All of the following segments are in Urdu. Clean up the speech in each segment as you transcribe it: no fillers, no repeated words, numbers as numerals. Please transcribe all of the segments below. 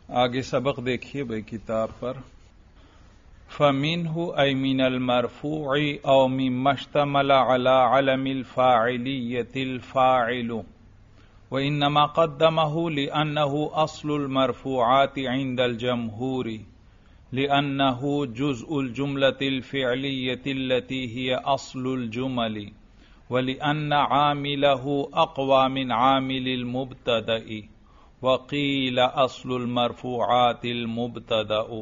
آگے سبق دیکھیے بھائی کتاب پر. فَمِنْهُ أَيْ مِنَ الْمَرْفُوعِ أَوْ مِمَّا اشْتَمَلَ عَلَى عَلَمِ الْفَاعِلِيَّةِ الْفَاعِلُ وَإِنَّمَا قَدَّمَهُ لِأَنَّهُ أَصْلُ الْمَرْفُوعَاتِ عِنْدَ الْجَمْهُورِ لِأَنَّهُ جُزْءُ الْجُمْلَةِ الْفِعْلِيَّةِ الَّتِي هِيَ أَصْلُ الْجُمَلِ وَلِأَنَّ عَامِلَهُ أَقْوَى مِنْ عَامِلِ الْمُبْتَدَإِ وقیل اصل المرفوعات المبتدأ.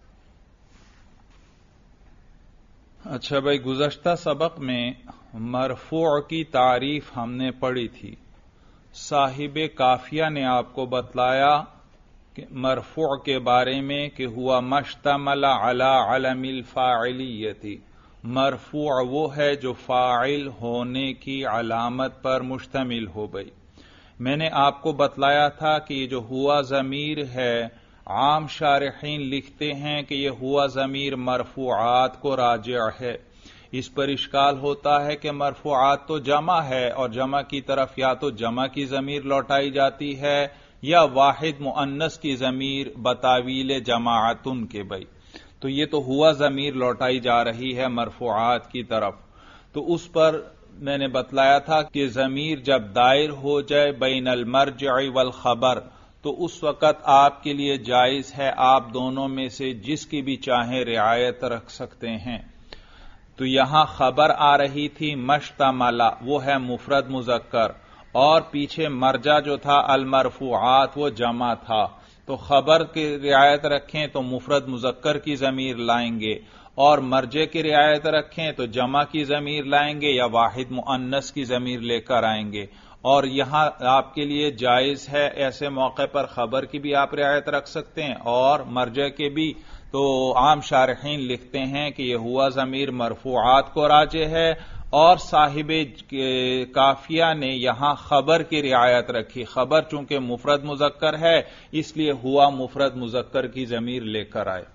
اچھا بھائی، گزشتہ سبق میں مرفوع کی تعریف ہم نے پڑھی تھی. صاحب قافیہ نے آپ کو بتلایا کہ مرفوع کے بارے میں کہ ہوا مشتمل علی علم الفاعلیت. مرفوع وہ ہے جو فاعل ہونے کی علامت پر مشتمل ہو گئی. میں نے آپ کو بتلایا تھا کہ یہ جو ہوا ضمیر ہے، عام شارحین لکھتے ہیں کہ یہ ہوا ضمیر مرفوعات کو راجع ہے. اس پر اشکال ہوتا ہے کہ مرفوعات تو جمع ہے اور جمع کی طرف یا تو جمع کی ضمیر لوٹائی جاتی ہے یا واحد مؤنث کی ضمیر بتاویل جماعتن کے بھائی. تو یہ تو ہوا ضمیر لوٹائی جا رہی ہے مرفوعات کی طرف. تو اس پر میں نے بتلایا تھا کہ ضمیر جب دائر ہو جائے بین المرجع والخبر تو اس وقت آپ کے لیے جائز ہے آپ دونوں میں سے جس کی بھی چاہیں رعایت رکھ سکتے ہیں. تو یہاں خبر آ رہی تھی مشتملہ، وہ ہے مفرد مذکر، اور پیچھے مرجع جو تھا المرفوعات وہ جمع تھا. تو خبر کی رعایت رکھیں تو مفرد مذکر کی ضمیر لائیں گے، اور مرجع کی رعایت رکھیں تو جمع کی ضمیر لائیں گے یا واحد مؤنث کی ضمیر لے کر آئیں گے. اور یہاں آپ کے لیے جائز ہے ایسے موقع پر خبر کی بھی آپ رعایت رکھ سکتے ہیں اور مرجع کے بھی. تو عام شارحین لکھتے ہیں کہ یہ ہوا ضمیر مرفوعات کو راجع ہے، اور صاحب قافیہ نے یہاں خبر کی رعایت رکھی. خبر چونکہ مفرد مذکر ہے اس لیے ہوا مفرد مذکر کی ضمیر لے کر آئے.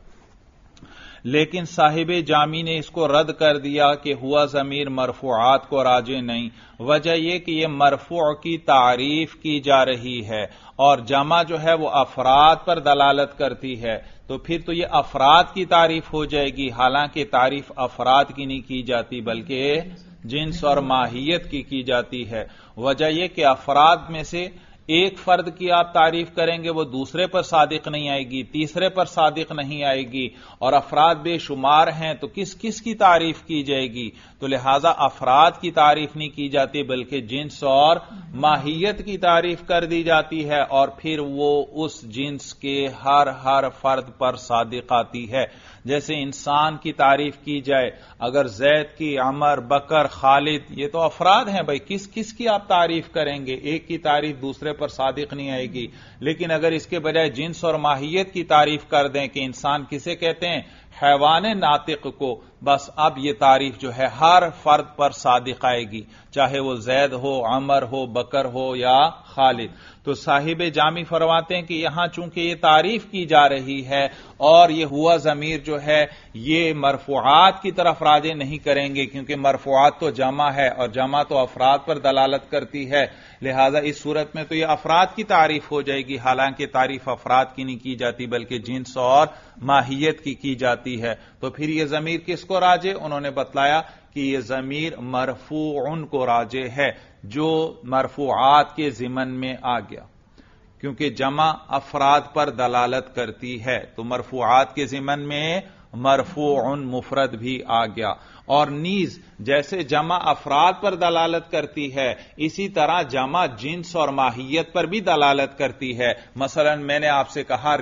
لیکن صاحب جامی نے اس کو رد کر دیا کہ ہوا ضمیر مرفوعات کو راجع نہیں. وجہ یہ کہ یہ مرفوع کی تعریف کی جا رہی ہے اور جمع جو ہے وہ افراد پر دلالت کرتی ہے، تو پھر تو یہ افراد کی تعریف ہو جائے گی، حالانکہ تعریف افراد کی نہیں کی جاتی بلکہ جنس اور ماہیت کی جاتی ہے. وجہ یہ کہ افراد میں سے ایک فرد کی آپ تعریف کریں گے وہ دوسرے پر صادق نہیں آئے گی، تیسرے پر صادق نہیں آئے گی، اور افراد بے شمار ہیں تو کس کی تعریف کی جائے گی. تو لہذا افراد کی تعریف نہیں کی جاتی بلکہ جنس اور ماہیت کی تعریف کر دی جاتی ہے، اور پھر وہ اس جنس کے ہر فرد پر صادق آتی ہے. جیسے انسان کی تعریف کی جائے، اگر زید کی، عمر، بکر، خالد، یہ تو افراد ہیں بھائی، کس کی آپ تعریف کریں گے؟ ایک کی تعریف دوسرے پر صادق نہیں آئے گی. لیکن اگر اس کے بجائے جنس اور ماہیت کی تعریف کر دیں کہ انسان کسے کہتے ہیں؟ حیوان ناطق کو، بس اب یہ تعریف جو ہے ہر فرد پر صادق آئے گی، چاہے وہ زید ہو، عمر ہو، بکر ہو یا خالد. تو صاحب جامی فرماتے ہیں کہ یہاں چونکہ یہ تعریف کی جا رہی ہے اور یہ ہوا ضمیر جو ہے یہ مرفوعات کی طرف راجع نہیں کریں گے، کیونکہ مرفوعات تو جمع ہے اور جمع تو افراد پر دلالت کرتی ہے. لہذا اس صورت میں تو یہ افراد کی تعریف ہو جائے گی، حالانکہ تعریف افراد کی نہیں کی جاتی بلکہ جنس اور ماہیت کی جاتی ہے. تو پھر یہ ضمیر کس کو راجع؟ انہوں نے بتلایا کہ یہ ضمیر مرفوع کو راجع ہے جو مرفوعات کے ضمن میں آ گیا، کیونکہ جمع افراد پر دلالت کرتی ہے. تو مرفوعات کے ضمن میں مرفوع مفرد بھی آ گیا. اور نیز جیسے جمع افراد پر دلالت کرتی ہے اسی طرح جمع جنس اور ماہیت پر بھی دلالت کرتی ہے. مثلا میں نے آپ سے کہا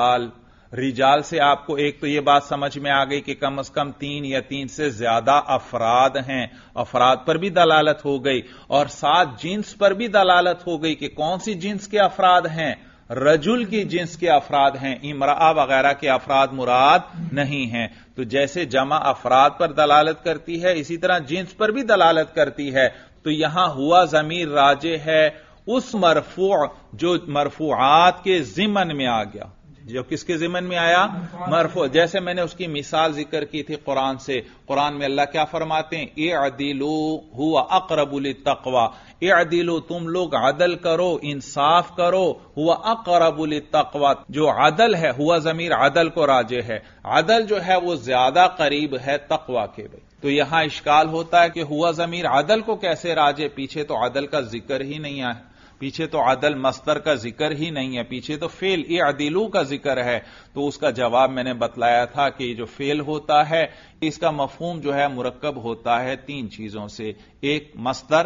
رجال سے آپ کو ایک تو یہ بات سمجھ میں آ گئی کہ کم از کم 3 یا 3 سے زیادہ افراد ہیں، افراد پر بھی دلالت ہو گئی، اور ساتھ جنس پر بھی دلالت ہو گئی کہ کون سی جنس کے افراد ہیں؟ رجل کی جنس کے افراد ہیں، امرأہ وغیرہ کے افراد مراد نہیں ہیں. تو جیسے جمع افراد پر دلالت کرتی ہے اسی طرح جنس پر بھی دلالت کرتی ہے. تو یہاں ہوا ضمیر راجع ہے اس مرفوع جو مرفوعات کے ضمن میں آ گیا. جو کس کے ضمن میں آیا؟ مرفوع. جیسے میں نے اس کی مثال ذکر کی تھی قرآن سے. قرآن میں اللہ کیا فرماتے ہیں؟ اعدلوا هو اقرب للتقوی. اعدلوا تم لوگ عدل کرو، انصاف کرو. هو اقرب للتقوی جو عدل ہے، ہوا ضمیر عدل کو راجع ہے. عدل جو ہے وہ زیادہ قریب ہے تقوی کے. تو یہاں اشکال ہوتا ہے کہ ہوا ضمیر عدل کو کیسے راجع؟ پیچھے تو عدل کا ذکر ہی نہیں ہے، پیچھے تو عدل مصدر کا ذکر ہی نہیں ہے، پیچھے تو فعل اعدلوا کا ذکر ہے. تو اس کا جواب میں نے بتلایا تھا کہ یہ جو فعل ہوتا ہے اس کا مفہوم جو ہے مرکب ہوتا ہے تین چیزوں سے، ایک مصدر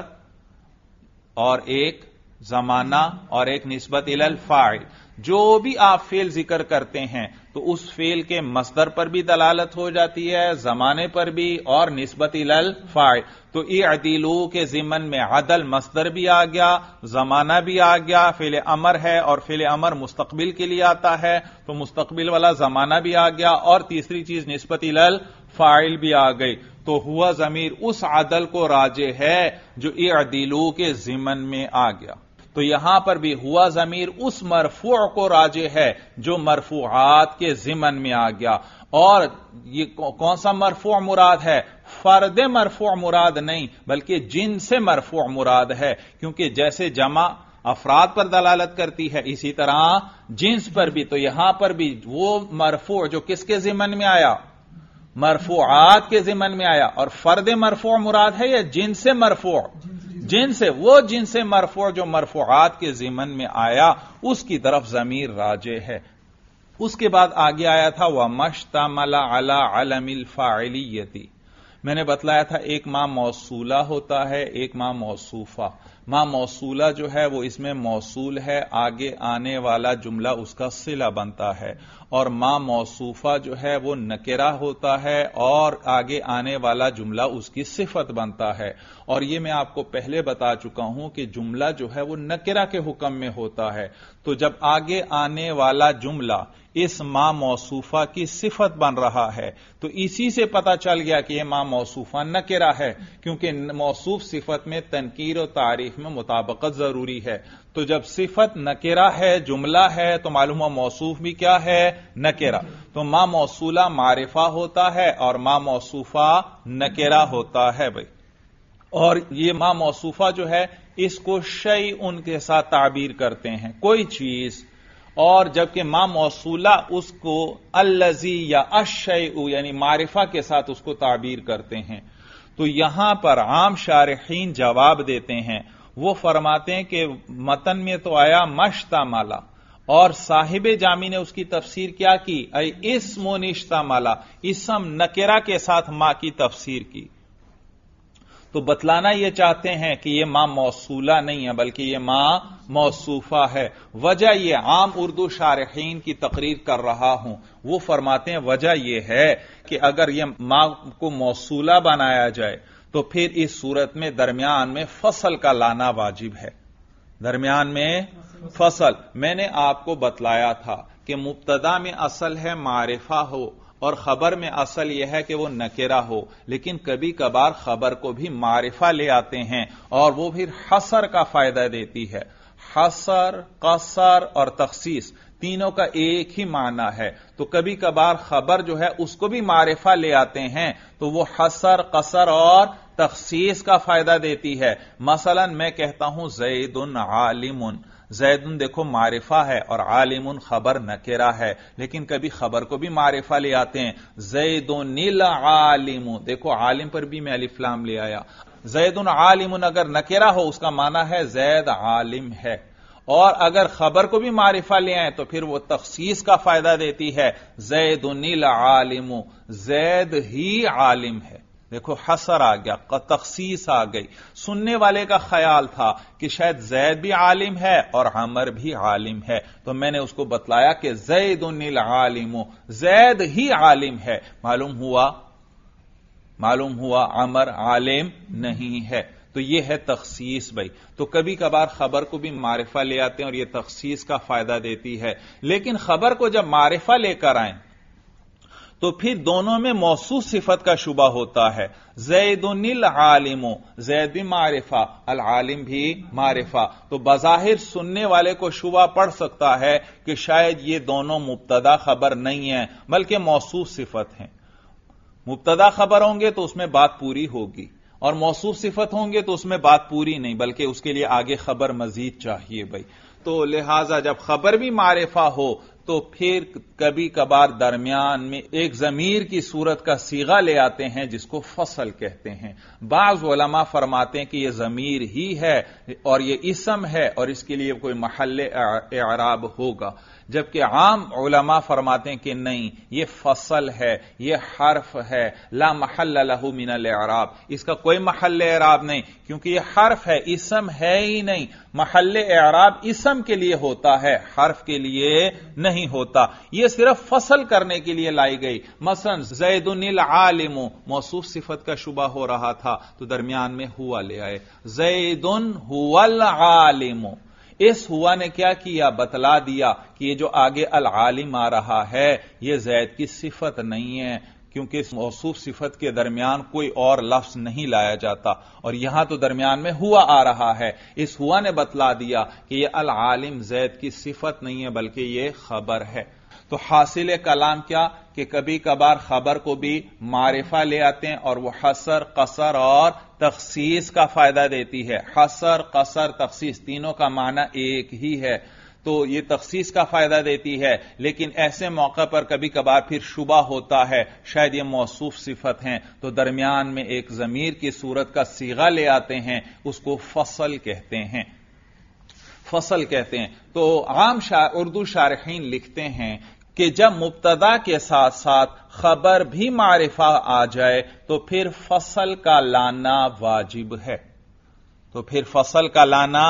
اور ایک زمانہ اور ایک نسبت الی الفاعل. جو بھی آپ فعل ذکر کرتے ہیں تو اس فعل کے مصدر پر بھی دلالت ہو جاتی ہے، زمانے پر بھی اور نسبت الی الفاعل. تو اعدلوا کے ضمن میں عدل مصدر بھی آ گیا، زمانہ بھی آ گیا، فعل امر ہے اور فعل امر مستقبل کے لیے آتا ہے تو مستقبل والا زمانہ بھی آ گیا، اور تیسری چیز نسبت الی الفاعل بھی آ گئی. تو ہوا ضمیر اس عدل کو راجع ہے جو اعدلوا کے ضمن میں آ گیا. تو یہاں پر بھی ہوا ضمیر اس مرفوع کو راجع ہے جو مرفوعات کے ضمن میں آ گیا. اور یہ کون سا مرفوع مراد ہے؟ فرد مرفوع مراد نہیں بلکہ جن سے مرفوع مراد ہے، کیونکہ جیسے جمع افراد پر دلالت کرتی ہے اسی طرح جنس پر بھی. تو یہاں پر بھی وہ مرفوع جو کس کے ضمن میں آیا؟ مرفوعات کے ضمن میں آیا. اور فرد مرفوع مراد ہے یا جن سے مرفوع؟ جن سے. وہ جن سے مرفوع جو مرفوعات کے ضمن میں آیا اس کی طرف ضمیر راجع ہے. اس کے بعد آگے آیا تھا وَمَشْتَمَلَ عَلَى عَلَمِ الْفَاعِلِيَّةِ. میں نے بتلایا تھا ایک ماں موصولہ ہوتا ہے، ایک ماں موصوفہ. ماں موصولہ جو ہے وہ اس میں موصول ہے، آگے آنے والا جملہ اس کا صلہ بنتا ہے. اور ماں موصوفہ جو ہے وہ نکرہ ہوتا ہے اور آگے آنے والا جملہ اس کی صفت بنتا ہے. اور یہ میں آپ کو پہلے بتا چکا ہوں کہ جملہ جو ہے وہ نکرہ کے حکم میں ہوتا ہے. تو جب آگے آنے والا جملہ اس ماں موصوفہ کی صفت بن رہا ہے تو اسی سے پتا چل گیا کہ یہ ماں موصوفہ نکرہ ہے، کیونکہ موصوف صفت میں تنکیر و تعریف میں مطابقت ضروری ہے. تو جب صفت نکرہ ہے، جملہ ہے، تو معلوم ہوا موصوف بھی کیا ہے؟ نکرہ. تو ماں موصولہ معرفہ ہوتا ہے اور ماں موصوفہ نکرہ ہوتا ہے بھائی. اور یہ ماں موصوفہ جو ہے اس کو شیء کے ساتھ تعبیر کرتے ہیں، کوئی چیز. اور جبکہ ماں موصولہ اس کو الذی یا الشیء یعنی معرفہ کے ساتھ اس کو تعبیر کرتے ہیں. تو یہاں پر عام شارحین جواب دیتے ہیں، وہ فرماتے ہیں کہ متن میں تو آیا مشتمل، اور صاحب جامی نے اس کی تفسیر کیا کی؟ اے اسم نشتمل، اسم نکرہ کے ساتھ ماں کی تفسیر کی. تو بتلانا یہ چاہتے ہیں کہ یہ ماں موصولہ نہیں ہے بلکہ یہ ماں موصوفہ ہے. وجہ یہ عام اردو شارحین کی تقریر کر رہا ہوں، وہ فرماتے ہیں وجہ یہ ہے کہ اگر یہ ماں کو موصولہ بنایا جائے تو پھر اس صورت میں درمیان میں فصل کا لانا واجب ہے. درمیان میں فصل. میں نے آپ کو بتلایا تھا کہ مبتدا میں اصل ہے معرفہ ہو اور خبر میں اصل یہ ہے کہ وہ نکرہ ہو، لیکن کبھی کبھار خبر کو بھی معرفہ لے آتے ہیں اور وہ پھر حصر کا فائدہ دیتی ہے. حصر، قصر اور تخصیص تینوں کا ایک ہی معنی ہے. تو کبھی کبھار خبر جو ہے اس کو بھی معرفہ لے آتے ہیں تو وہ حصر، قصر اور تخصیص کا فائدہ دیتی ہے. مثلا میں کہتا ہوں زید عالم، زید دیکھو معرفہ ہے اور عالم خبر نکرہ ہے، لیکن کبھی خبر کو بھی معرفہ لے آتے ہیں. زید العالم، دیکھو عالم پر بھی میں الف لام لے آیا. زید عالم اگر نکرہ ہو اس کا معنی ہے زید عالم ہے، اور اگر خبر کو بھی معرفہ لے آئیں تو پھر وہ تخصیص کا فائدہ دیتی ہے. زید العالم، زید ہی عالم ہے. دیکھو حصر آ گیا، تخصیص آ گئی. سننے والے کا خیال تھا کہ شاید زید بھی عالم ہے اور عمر بھی عالم ہے، تو میں نے اس کو بتلایا کہ زید العالم، زید ہی عالم ہے. معلوم ہوا عمر عالم نہیں ہے. تو یہ ہے تخصیص بھائی. تو کبھی کبھار خبر کو بھی معرفہ لے آتے ہیں اور یہ تخصیص کا فائدہ دیتی ہے. لیکن خبر کو جب معرفہ لے کر آئیں تو پھر دونوں میں موصوف صفت کا شبہ ہوتا ہے. زیدن العالم، زید بھی معرفہ، العالم بھی معرفہ. تو بظاہر سننے والے کو شبہ پڑ سکتا ہے کہ شاید یہ دونوں مبتدا خبر نہیں ہیں بلکہ موصوف صفت ہیں. مبتدا خبر ہوں گے تو اس میں بات پوری ہوگی، اور موصوف صفت ہوں گے تو اس میں بات پوری نہیں، بلکہ اس کے لیے آگے خبر مزید چاہیے بھائی. تو لہذا جب خبر بھی معرفہ ہو تو پھر کبھی کبھار درمیان میں ایک ضمیر کی صورت کا صیغہ لے آتے ہیں جس کو فصل کہتے ہیں. بعض علماء فرماتے ہیں کہ یہ ضمیر ہی ہے اور یہ اسم ہے اور اس کے لیے کوئی محل اعراب ہوگا، جبکہ عام علماء فرماتے ہیں کہ نہیں، یہ فصل ہے، یہ حرف ہے، لا محل له من الاعراب، اس کا کوئی محل اعراب نہیں، کیونکہ یہ حرف ہے، اسم ہے ہی نہیں. محل اعراب اسم کے لیے ہوتا ہے، حرف کے لیے نہیں ہوتا. یہ صرف فصل کرنے کے لیے لائی گئی. مثلا زید العالم، موصوف صفت کا شبہ ہو رہا تھا تو درمیان میں ہوا لے آئے، زید هو العالم. اس ہوا نے کیا کیا؟ بتلا دیا کہ یہ جو آگے العالم آ رہا ہے یہ زید کی صفت نہیں ہے، کیونکہ اس موصوف صفت کے درمیان کوئی اور لفظ نہیں لایا جاتا، اور یہاں تو درمیان میں ہوا آ رہا ہے. اس ہوا نے بتلا دیا کہ یہ العالم زید کی صفت نہیں ہے بلکہ یہ خبر ہے. تو حاصل کلام کیا کہ کبھی کبھار خبر کو بھی معرفہ لے آتے ہیں اور وہ حصر، قصر اور تخصیص کا فائدہ دیتی ہے. حصر، قصر، تخصیص تینوں کا معنی ایک ہی ہے، تو یہ تخصیص کا فائدہ دیتی ہے. لیکن ایسے موقع پر کبھی کبھار پھر شبہ ہوتا ہے شاید یہ موصوف صفت ہیں، تو درمیان میں ایک ضمیر کی صورت کا صیغہ لے آتے ہیں، اس کو فصل کہتے ہیں. فصل کہتے ہیں. تو عام اردو شارحین لکھتے ہیں کہ جب مبتدا کے ساتھ ساتھ خبر بھی معرفہ آ جائے تو پھر فصل کا لانا واجب ہے. تو پھر فصل کا لانا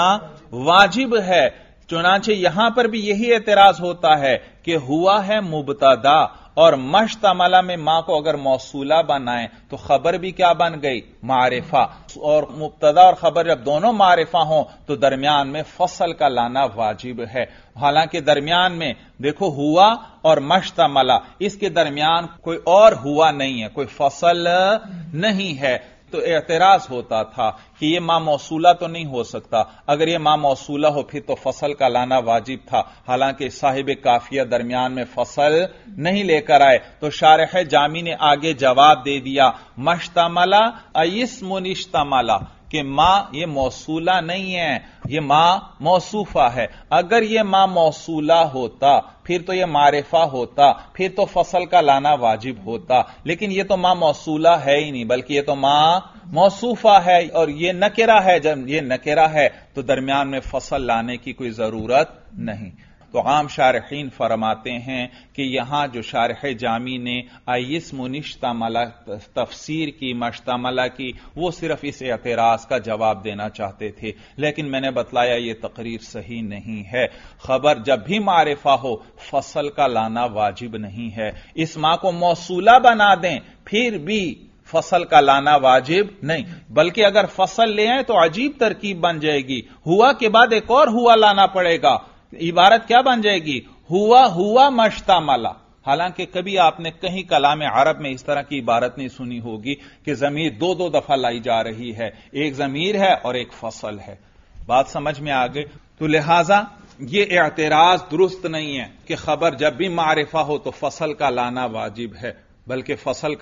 واجب ہے. چنانچہ یہاں پر بھی یہی اعتراض ہوتا ہے کہ ہوا ہے مبتدا اور مشتملہ میں ماں کو اگر موصولہ بنائیں تو خبر بھی کیا بن گئی؟ معرفہ. اور مبتدا اور خبر جب دونوں معرفہ ہوں تو درمیان میں فصل کا لانا واجب ہے. حالانکہ درمیان میں دیکھو ہوا اور مشتملہ، اس کے درمیان کوئی اور ہوا نہیں ہے، کوئی فصل نہیں ہے. تو اعتراض ہوتا تھا کہ یہ ماں موصولہ تو نہیں ہو سکتا. اگر یہ ماں موصولہ ہو پھر تو فصل کا لانا واجب تھا، حالانکہ صاحب کافیہ درمیان میں فصل نہیں لے کر آئے. تو شارح جامی نے آگے جواب دے دیا، مشتملہ اسم اشتملہ، کہ ماں یہ موصولہ نہیں ہے، یہ ماں موصوفہ ہے. اگر یہ ماں موصولہ ہوتا پھر تو یہ معرفہ ہوتا، پھر تو فصل کا لانا واجب ہوتا. لیکن یہ تو ماں موصولہ ہے ہی نہیں بلکہ یہ تو ماں موصوفہ ہے، اور یہ نکرہ ہے. جب یہ نکرہ ہے تو درمیان میں فصل لانے کی کوئی ضرورت نہیں. تو عام شارحین فرماتے ہیں کہ یہاں جو شارح جامی نے اسم اشتملہ تفسیر کی، مشتملہ کی، وہ صرف اس اعتراض کا جواب دینا چاہتے تھے. لیکن میں نے بتلایا یہ تقریر صحیح نہیں ہے. خبر جب بھی معرفہ ہو فصل کا لانا واجب نہیں ہے. اس ماں کو موصولہ بنا دیں پھر بھی فصل کا لانا واجب نہیں، بلکہ اگر فصل لے آئیں تو عجیب ترکیب بن جائے گی. ہوا کے بعد ایک اور ہوا لانا پڑے گا. عبارت کیا بن جائے گی؟ ہوا مشتملہ. حالانکہ کبھی آپ نے کہیں کلام عرب میں اس طرح کی عبارت نہیں سنی ہوگی کہ ضمیر دو دفعہ لائی جا رہی ہے، ایک ضمیر ہے اور ایک فصل ہے. بات سمجھ میں آ گئی؟ تو لہذا یہ اعتراض درست نہیں ہے کہ خبر جب بھی معرفہ ہو تو فصل کا لانا واجب ہے، بلکہ فصل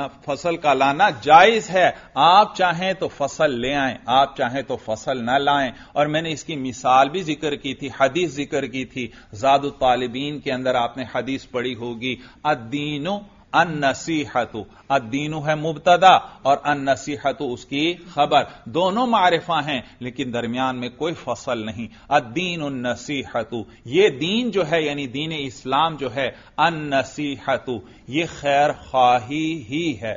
کا لانا جائز ہے. آپ چاہیں تو فصل لے آئیں، آپ چاہیں تو فصل نہ لائیں. اور میں نے اس کی مثال بھی ذکر کی تھی، حدیث ذکر کی تھی. زاد الطالبین کے اندر آپ نے حدیث پڑھی ہوگی، الدین النصیحۃ. الدین ہے مبتدا اور النصیحۃ اس کی خبر، دونوں معرفہ ہیں لیکن درمیان میں کوئی فصل نہیں. الدین النصیحۃ، یہ دین جو ہے یعنی دین اسلام جو ہے، النصیحۃ یہ خیر خواہی ہی ہے،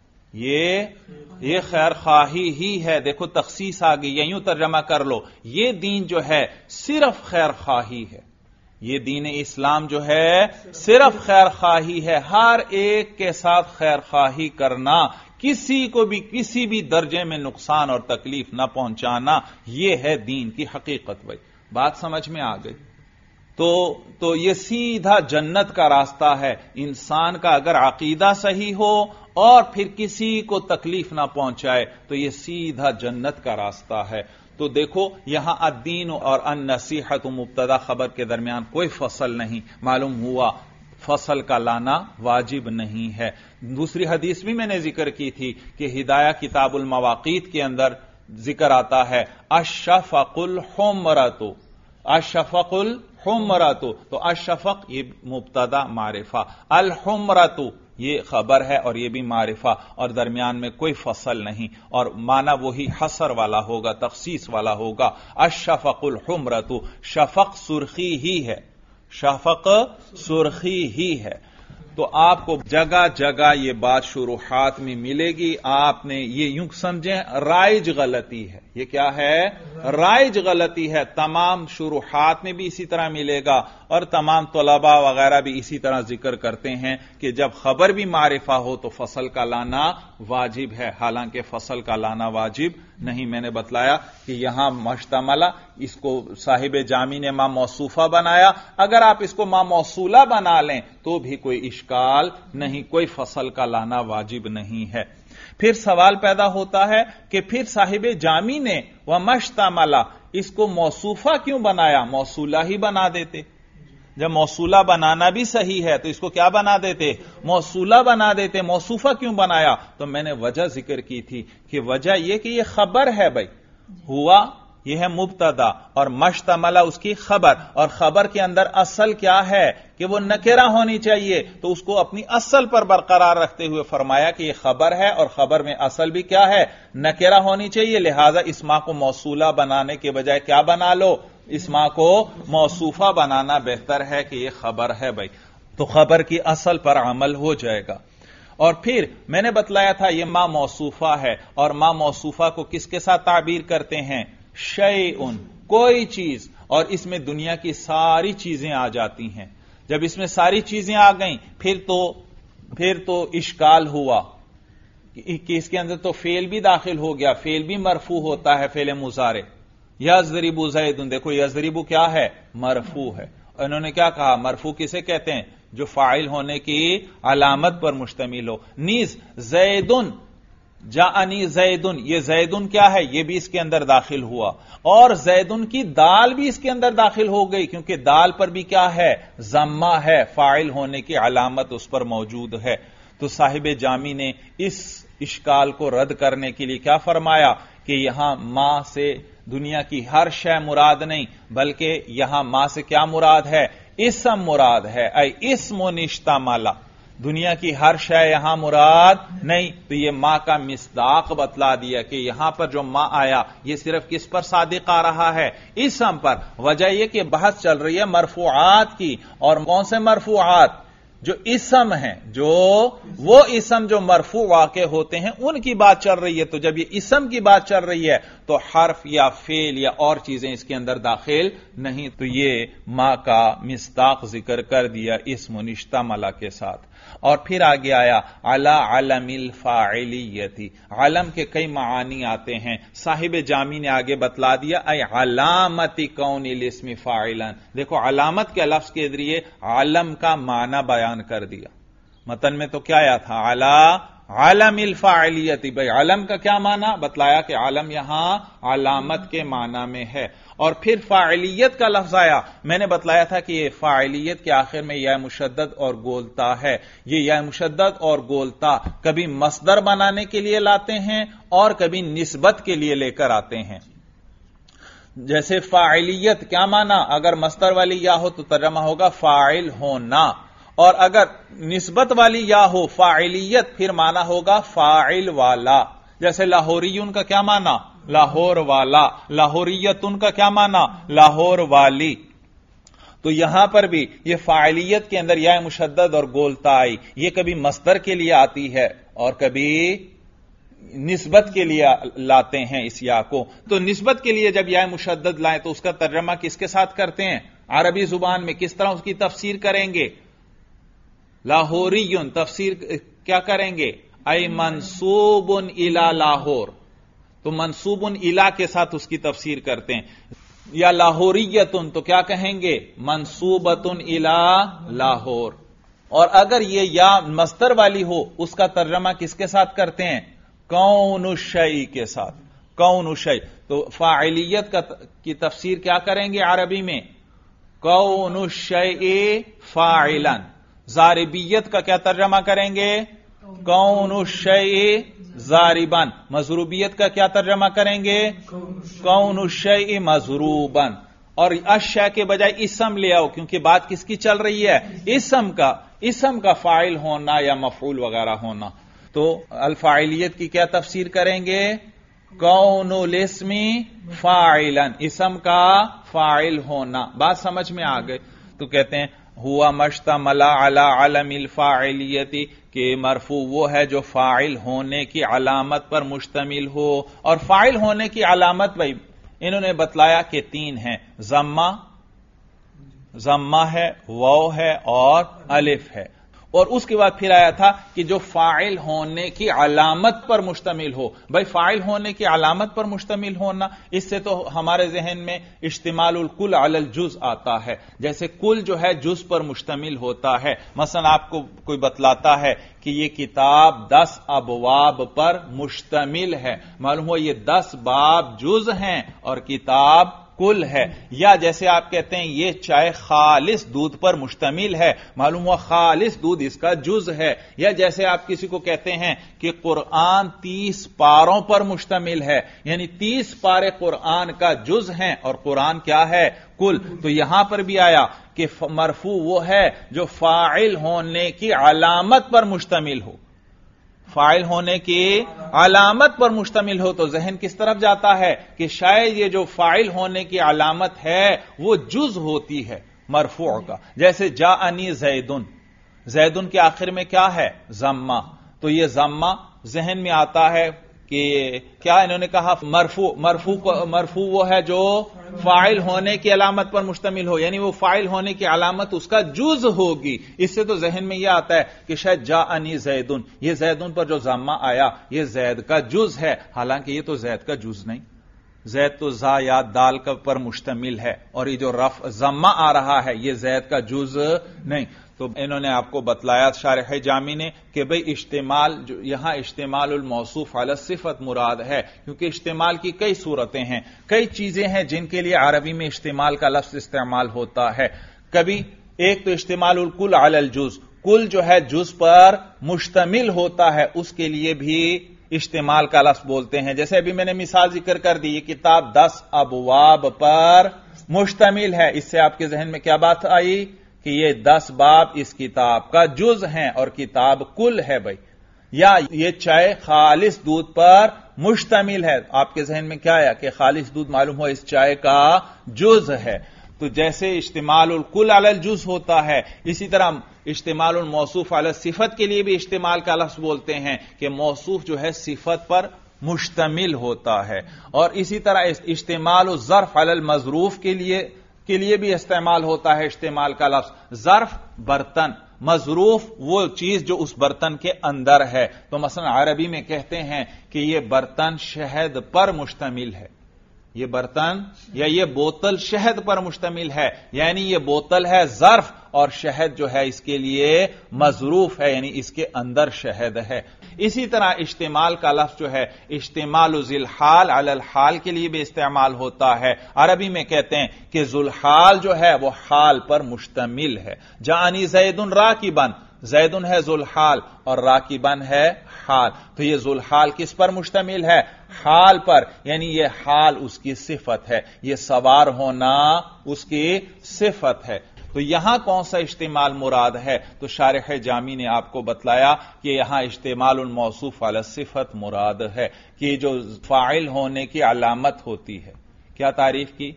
یہ خیر خواہی ہی ہے. دیکھو تخصیص آ گئی، یوں ترجمہ کر لو، یہ دین جو ہے صرف خیر خواہی ہے. یہ دین اسلام جو ہے صرف خیر خواہی ہے، ہر ایک کے ساتھ خیر خواہی کرنا، کسی کو بھی کسی بھی درجے میں نقصان اور تکلیف نہ پہنچانا، یہ ہے دین کی حقیقت. بھائی بات سمجھ میں آ گئی؟ تو یہ سیدھا جنت کا راستہ ہے. انسان کا اگر عقیدہ صحیح ہو اور پھر کسی کو تکلیف نہ پہنچائے تو یہ سیدھا جنت کا راستہ ہے. تو دیکھو یہاں الدین اور النصیحۃ مبتدا خبر کے درمیان کوئی فصل نہیں. معلوم ہوا فصل کا لانا واجب نہیں ہے. دوسری حدیث بھی میں نے ذکر کی تھی کہ ہدایہ کتاب المواقیت کے اندر ذکر آتا ہے الشفق الحمرۃ، الشفق الحمرۃ. تو الشفق یہ مبتدا معرفہ، الحمرۃ یہ خبر ہے اور یہ بھی معرفہ، اور درمیان میں کوئی فصل نہیں، اور معنی وہی حصر والا ہوگا، تخصیص والا ہوگا. الشفق الحمرۃ، شفق سرخی ہی ہے، شفق سرخی ہی ہے. تو آپ کو جگہ جگہ یہ بات شروحات میں ملے گی. آپ نے یہ یوں سمجھیں رائج غلطی ہے. یہ کیا ہے؟ رائج غلطی ہے. تمام شروحات میں بھی اسی طرح ملے گا اور تمام طلباء وغیرہ بھی اسی طرح ذکر کرتے ہیں کہ جب خبر بھی معرفہ ہو تو فصل کا لانا واجب ہے، حالانکہ فصل کا لانا واجب نہیں. میں نے بتلایا کہ یہاں مشتملہ، اس کو صاحب جامی نے ما موصوفہ بنایا. اگر آپ اس کو ما موصولہ بنا لیں تو بھی کوئی اشکال نہیں، کوئی فصل کا لانا واجب نہیں ہے. پھر سوال پیدا ہوتا ہے کہ پھر صاحب جامی نے ومشتملہ اس کو موصوفہ کیوں بنایا؟ موصولہ ہی بنا دیتے. جب موصولہ بنانا بھی صحیح ہے تو اس کو کیا بنا دیتے؟ موصولہ بنا دیتے. موصوفہ کیوں بنایا؟ تو میں نے وجہ ذکر کی تھی کہ وجہ یہ کہ یہ خبر ہے. بھائی ہوا یہ ہے مبتدا اور مشتملہ اس کی خبر، اور خبر کے اندر اصل کیا ہے کہ وہ نکرہ ہونی چاہیے. تو اس کو اپنی اصل پر برقرار رکھتے ہوئے فرمایا کہ یہ خبر ہے اور خبر میں اصل بھی کیا ہے؟ نکرہ ہونی چاہیے. لہذا اسما کو موصولہ بنانے کے بجائے کیا بنا لو؟ اسما کو موصوفہ بنانا بہتر ہے کہ یہ خبر ہے. بھائی تو خبر کی اصل پر عمل ہو جائے گا. اور پھر میں نے بتلایا تھا یہ ما موصوفہ ہے، اور ما موصوفہ کو کس کے ساتھ تعبیر کرتے ہیں؟ شیئن، کوئی چیز. اور اس میں دنیا کی ساری چیزیں آ جاتی ہیں. جب اس میں ساری چیزیں آ گئیں پھر تو اشکال ہوا کہ اس کے اندر تو فعل بھی داخل ہو گیا. فعل بھی مرفوع ہوتا ہے، فعل مضارع. یضرب زید، دیکھو یضرب کیا ہے؟ مرفوع ہے. انہوں نے کیا کہا؟ مرفوع کسے کہتے ہیں؟ جو فاعل ہونے کی علامت پر مشتمل ہو. نیز زیدن، جاءنی زیدن، یہ زیدن کیا ہے؟ یہ بھی اس کے اندر داخل ہوا. اور زیدن کی دال بھی اس کے اندر داخل ہو گئی، کیونکہ دال پر بھی کیا ہے؟ ضمہ ہے، فاعل ہونے کی علامت اس پر موجود ہے. تو صاحب جامی نے اس اشکال کو رد کرنے کے لیے کیا فرمایا کہ یہاں ما سے دنیا کی ہر شے مراد نہیں، بلکہ یہاں ما سے کیا مراد ہے؟ اسم مراد ہے. اے اسم نشتمل، دنیا کی ہر شے یہاں مراد نہیں. تو یہ ما کا مصداق بتلا دیا کہ یہاں پر جو ما آیا یہ صرف کس پر صادق آ رہا ہے؟ اسم پر. وجہ یہ کہ بحث چل رہی ہے مرفوعات کی، اور کون سے مرفوعات؟ جو اسم ہیں، جو وہ اسم جو مرفوع واقع ہوتے ہیں ان کی بات چل رہی ہے. تو جب یہ اسم کی بات چل رہی ہے تو حرف یا فعل یا اور چیزیں اس کے اندر داخل نہیں. تو یہ ما کا مصداق ذکر کر دیا اسم نشتملہ کے ساتھ. اور پھر آگے آیا علی علم الفاعلیت. علم کے کئی معانی آتے ہیں. صاحب جامی نے آگے بتلا دیا اے علامت کون الاسم فاعلا. دیکھو علامت کے لفظ کے ذریعے علم کا معنی بیان کر دیا. متن میں تو کیا آیا تھا؟ علی علم الفاعلیت. بھائی علم کا کیا معنی بتلایا کہ علم یہاں علامت کے معنی میں ہے. اور پھر فاعلیت کا لفظ آیا. میں نے بتلایا تھا کہ یہ فاعلیت کے آخر میں یا مشدد اور گولتا ہے. یہ یا مشدد اور گولتا کبھی مصدر بنانے کے لیے لاتے ہیں اور کبھی نسبت کے لیے لے کر آتے ہیں. جیسے فاعلیت کیا معنی؟ اگر مصدر والی یا ہو تو ترجمہ ہوگا فاعل ہونا، اور اگر نسبت والی یا ہو فاعلیت پھر معنی ہوگا فاعل والا. جیسے لاہوریون کا کیا معنی؟ لاہور والا. لاہوریتن کا کیا معنی؟ لاہور والی. تو یہاں پر بھی یہ فاعلیت کے اندر یا مشدد اور گولتا آئی. یہ کبھی مصدر کے لیے آتی ہے اور کبھی نسبت کے لیے لاتے ہیں اس یا کو. تو نسبت کے لیے جب یا مشدد لائیں تو اس کا ترجمہ کس کے ساتھ کرتے ہیں؟ عربی زبان میں کس طرح اس کی تفسیر کریں گے؟ لاہوریون تفسیر کیا کریں گے؟ اے منصوب الی لاہور. تو منصوب الی کے ساتھ اس کی تفسیر کرتے ہیں. یا لاہوریتن تو کیا کہیں گے؟ منصوبتن الی لاہور. اور اگر یہ یا مصدر والی ہو اس کا ترجمہ کس کے ساتھ کرتے ہیں؟ کون الشیء کے ساتھ. کون الشیء. تو فاعلیت کی تفسیر کیا کریں گے عربی میں؟ کون الشیء فاعلا. ضاربیت کا کیا ترجمہ کریں گے؟ کون الشیء ضاربا. مضروبیت کا کیا ترجمہ کریں گے؟ کون الشیء مضروبا. اور اشیاء کے بجائے اسم لے آؤ کیونکہ بات کس کی چل رہی ہے؟ اسم کا فاعل ہونا یا مفعول وغیرہ ہونا. تو الفاعلیت کی کیا تفسیر کریں گے؟ کون الاسم فاعلا. اسم کا فاعل ہونا. بات سمجھ میں آ گئے. تو کہتے ہیں ہوا مشتمل علی علم الفاعلیت کہ مرفوع وہ ہے جو فاعل ہونے کی علامت پر مشتمل ہو. اور فاعل ہونے کی علامت بھائی انہوں نے بتلایا کہ 3 ہیں. ضمہ ہے، واو ہے اور الف ہے. اور اس کے بعد پھر آیا تھا کہ جو فاعل ہونے کی علامت پر مشتمل ہو. بھائی فاعل ہونے کی علامت پر مشتمل ہونا، اس سے تو ہمارے ذہن میں اشتمال الکل علی الجز آتا ہے. جیسے کل جو ہے جز پر مشتمل ہوتا ہے. مثلا آپ کو کوئی بتلاتا ہے کہ یہ کتاب 10 ابواب پر مشتمل ہے، معلوم ہوا یہ 10 باب جز ہیں اور کتاب کل ہے. یا جیسے آپ کہتے ہیں یہ چائے خالص دودھ پر مشتمل ہے، معلوم ہوا خالص دودھ اس کا جز ہے. یا جیسے آپ کسی کو کہتے ہیں کہ قرآن 30 پاروں پر مشتمل ہے، یعنی 30 پارے قرآن کا جز ہیں اور قرآن کیا ہے؟ کل. تو یہاں پر بھی آیا کہ مرفوع وہ ہے جو فاعل ہونے کی علامت پر مشتمل ہو. فاعل ہونے کی علامت پر مشتمل ہو تو ذہن کس طرف جاتا ہے کہ شاید یہ جو فاعل ہونے کی علامت ہے وہ جز ہوتی ہے مرفوع کا. جیسے جاءنی زیدن، زیدن کے آخر میں کیا ہے؟ ضمہ. تو یہ ضمہ ذہن میں آتا ہے کہ کیا انہوں نے کہا مرفوع وہ ہے جو فاعل ہونے کی علامت پر مشتمل ہو، یعنی وہ فاعل ہونے کی علامت اس کا جز ہوگی. اس سے تو ذہن میں یہ آتا ہے کہ شاید جاءنی زیدن، یہ زیدن پر جو ضمہ آیا یہ زید کا جز ہے، حالانکہ یہ تو زید کا جز نہیں. زید تو زا یا دال پر مشتمل ہے اور یہ جو ضمہ آ رہا ہے یہ زید کا جز نہیں. تو انہوں نے آپ کو بتلایا شارح جامی نے کہ بھئی اشتمال جو یہاں اشتمال الموصوف علی الصفت مراد ہے، کیونکہ اشتمال کی کئی صورتیں ہیں، کئی چیزیں ہیں جن کے لیے عربی میں اشتمال کا لفظ استعمال ہوتا ہے. کبھی ایک تو اشتمال الکل علی الجز، کل جو ہے جز پر مشتمل ہوتا ہے اس کے لیے بھی استعمال کا لفظ بولتے ہیں. جیسے ابھی میں نے مثال ذکر کر دی، یہ کتاب 10 ابواب پر مشتمل ہے. اس سے آپ کے ذہن میں کیا بات آئی کہ یہ 10 باب اس کتاب کا جز ہیں اور کتاب کل ہے بھائی. یا یہ چائے خالص دودھ پر مشتمل ہے، آپ کے ذہن میں کیا آیا کہ خالص دودھ معلوم ہو اس چائے کا جز ہے. تو جیسے اشتمال الکل علی الجز ہوتا ہے، اسی طرح اشتمال الموصوف علی الصفت کے لیے بھی استعمال کا لفظ بولتے ہیں کہ موصوف جو ہے صفت پر مشتمل ہوتا ہے. اور اسی طرح استعمال الظرف علی المظروف کے لیے بھی استعمال ہوتا ہے استعمال کا لفظ. ظرف برتن، مظروف وہ چیز جو اس برتن کے اندر ہے. تو مثلا عربی میں کہتے ہیں کہ یہ برتن شہد پر مشتمل ہے، یہ برتن یا یہ بوتل شہد پر مشتمل ہے، یعنی یہ بوتل ہے ظرف اور شہد جو ہے اس کے لیے مظروف ہے، یعنی اس کے اندر شہد ہے. اسی طرح استعمال کا لفظ جو ہے استعمال ذی الحال علی الحال کے لیے بھی استعمال ہوتا ہے. عربی میں کہتے ہیں کہ ذو الحال جو ہے وہ حال پر مشتمل ہے. جاءنی زیدن راکبن، زیدن ہے ذو الحال اور راکبن ہے حال. تو یہ ذو الحال کس پر مشتمل ہے؟ حال پر، یعنی یہ حال اس کی صفت ہے، یہ سوار ہونا اس کی صفت ہے. تو یہاں کون سا استعمال مراد ہے؟ تو شارح جامی نے آپ کو بتلایا کہ یہاں استعمال الموصوف علی الصفت مراد ہے کہ جو فاعل ہونے کی علامت ہوتی ہے. کیا تعریف کی؟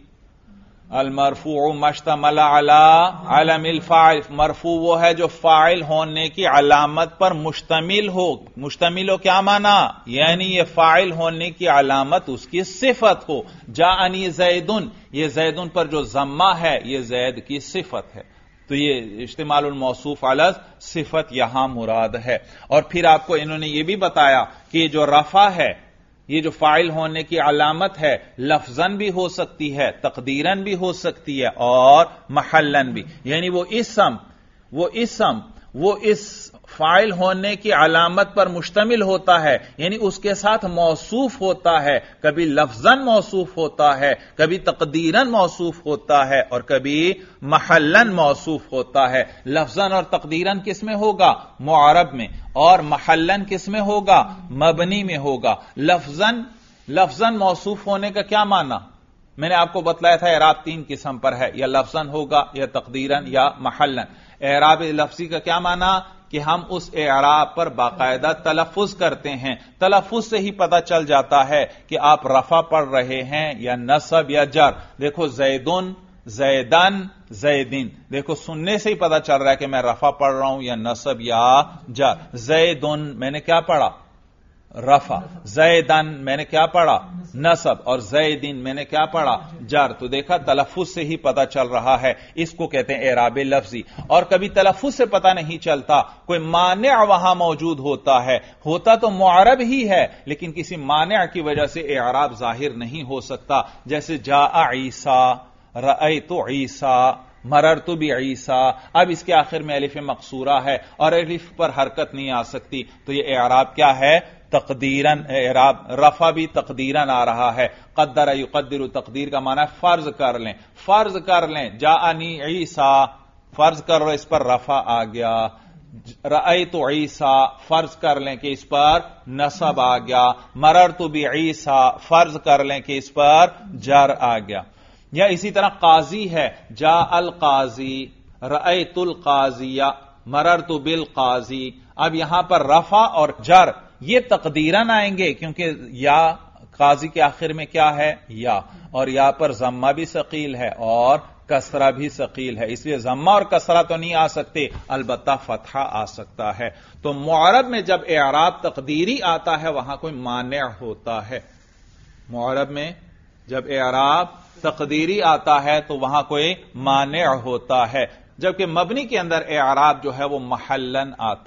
المرفوع مشتمل علی علم الفاعل، مرفوع وہ ہے جو فاعل ہونے کی علامت پر مشتمل ہو. مشتمل ہو کیا معنی؟ یعنی یہ فاعل ہونے کی علامت اس کی صفت ہو. جاءنی زیدن، یہ زیدن پر جو ضمہ ہے یہ زید کی صفت ہے. تو یہ استعمال الموصوف علی صفت یہاں مراد ہے. اور پھر آپ کو انہوں نے یہ بھی بتایا کہ جو رفع ہے یہ جو فاعل ہونے کی علامت ہے لفظاً بھی ہو سکتی ہے، تقدیراً بھی ہو سکتی ہے اور محلاً بھی، یعنی وہ اسم اس فاعل ہونے کی علامت پر مشتمل ہوتا ہے، یعنی اس کے ساتھ موصوف ہوتا ہے، کبھی لفظاً موصوف ہوتا ہے، کبھی تقدیراً موصوف ہوتا ہے اور کبھی محلاً موصوف ہوتا ہے۔ لفظاً اور تقدیراً کس میں ہوگا؟ معرب میں، اور محلاً کس میں ہوگا؟ مبنی میں ہوگا۔ لفظاً موصوف ہونے کا کیا معنی؟ میں نے آپ کو بتلایا تھا اعراب 3 قسم پر ہے، یا لفظاً ہوگا یا تقدیراً یا محلاً۔ اعراب لفظی کا کیا معنی؟ کہ ہم اس اعراب پر باقاعدہ تلفظ کرتے ہیں، تلفظ سے ہی پتہ چل جاتا ہے کہ آپ رفع پڑھ رہے ہیں یا نصب یا جر۔ دیکھو زیدن، زیدن، زیدن، دیکھو سننے سے ہی پتہ چل رہا ہے کہ میں رفع پڑھ رہا ہوں یا نصب یا جر۔ زیدن میں نے کیا پڑھا؟ رفع۔ زیدن میں نے کیا پڑھا؟ نصب۔ اور زیدن میں نے کیا پڑھا؟ جر۔ تو دیکھا تلفظ سے ہی پتہ چل رہا ہے، اس کو کہتے ہیں اعراب لفظی۔ اور کبھی تلفظ سے پتہ نہیں چلتا، کوئی مانع وہاں موجود ہوتا تو معرب ہی ہے، لیکن کسی مانع کی وجہ سے اعراب ظاہر نہیں ہو سکتا، جیسے جاء عیسیٰ، رأیت عیسیٰ، مررت بعیسیٰ۔ اب اس کے آخر میں الف مقصورہ ہے اور الف پر حرکت نہیں آ سکتی، تو یہ اعراب کیا ہے؟ تقدیراً۔ اعراب رفع بھی تقدیراً آ رہا ہے۔ قدر یقدر، تقدیر کا معنی ہے فرض کر لیں، جاءنی عیسیٰ، فرض کر لو اس پر رفع آ گیا۔ رأیت عیسیٰ، فرض کر لیں کہ اس پر نصب آ گیا۔ مررت بعیسیٰ، فرض کر لیں کہ اس پر جر آ گیا۔ یا اسی طرح قاضی ہے، جاء القاضی، رأیت القاضی، مررت بالقاضی۔ اب یہاں پر رفع اور جر یہ تقدیراً آئیں گے، کیونکہ یا قاضی کے آخر میں کیا ہے؟ یا، اور یا پر ضمہ بھی ثقیل ہے اور کسرہ بھی ثقیل ہے، اس لیے ضمہ اور کسرہ تو نہیں آ سکتے، البتہ فتحہ آ سکتا ہے۔ تو معرب میں جب اعراب تقدیری آتا ہے وہاں کوئی مانع ہوتا ہے، معرب میں جب اعراب تقدیری آتا ہے تو وہاں کوئی مانع ہوتا ہے، جبکہ مبنی کے اندر اعراب جو ہے وہ محلاً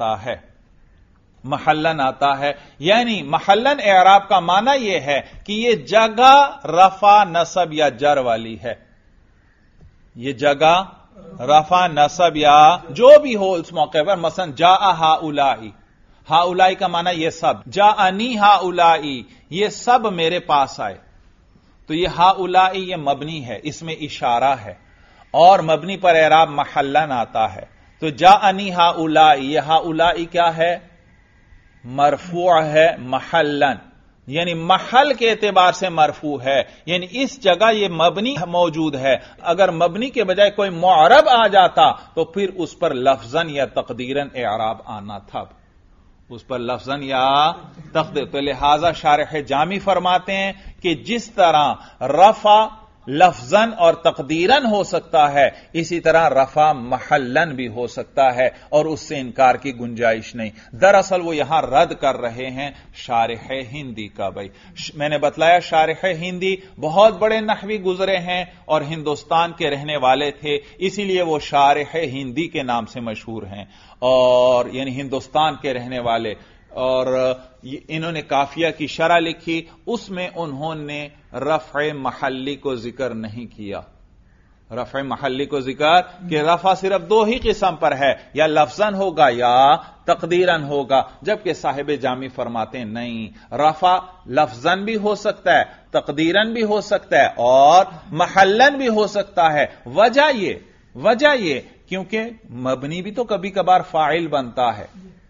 آتا ہے۔ یعنی محلاً اعراب کا معنی یہ ہے کہ یہ جگہ رفع نصب یا جر والی ہے، یہ جگہ رفع نصب یا جو بھی ہو اس موقع پر، مثلا جاء ہؤلاء، ہؤلاء کا معنی یہ سب، جاءنی ہؤلاء، یہ سب میرے پاس آئے، تو یہ ہؤلاء یہ مبنی ہے، اس میں اشارہ ہے، اور مبنی پر اعراب محلاً آتا ہے۔ تو جاءنی ہؤلاء، یہ ہؤلاء کیا ہے؟ مرفوع ہے محلاً، یعنی محل کے اعتبار سے مرفوع ہے، یعنی اس جگہ یہ مبنی موجود ہے۔ اگر مبنی کے بجائے کوئی معرب آ جاتا تو پھر اس پر لفظاً یا تقدیراً اعراب آنا تھا، اس پر لفظاً یا تقدیر۔ تو لہذا شارح جامی فرماتے ہیں کہ جس طرح رفع لفظاً اور تقدیراً ہو سکتا ہے، اسی طرح رفع محلاً بھی ہو سکتا ہے، اور اس سے انکار کی گنجائش نہیں۔ دراصل وہ یہاں رد کر رہے ہیں شارح ہندی کا۔ بھائی میں نے بتلایا شارح ہندی بہت بڑے نحوی گزرے ہیں اور ہندوستان کے رہنے والے تھے، اسی لیے وہ شارح ہندی کے نام سے مشہور ہیں، اور یعنی ہندوستان کے رہنے والے، اور انہوں نے کافیہ کی شرح لکھی، اس میں انہوں نے رفع محلی کو ذکر نہیں کیا، رفع محلی کو ذکر کہ رفع صرف 2 ہی قسم پر ہے، یا لفظاً ہوگا یا تقدیراً ہوگا، جبکہ صاحب جامی فرماتے ہیں نہیں، رفع لفظاً بھی ہو سکتا ہے، تقدیراً بھی ہو سکتا ہے اور محلاً بھی ہو سکتا ہے۔ وجہ یہ کیونکہ مبنی بھی تو کبھی کبھار فاعل بنتا ہے،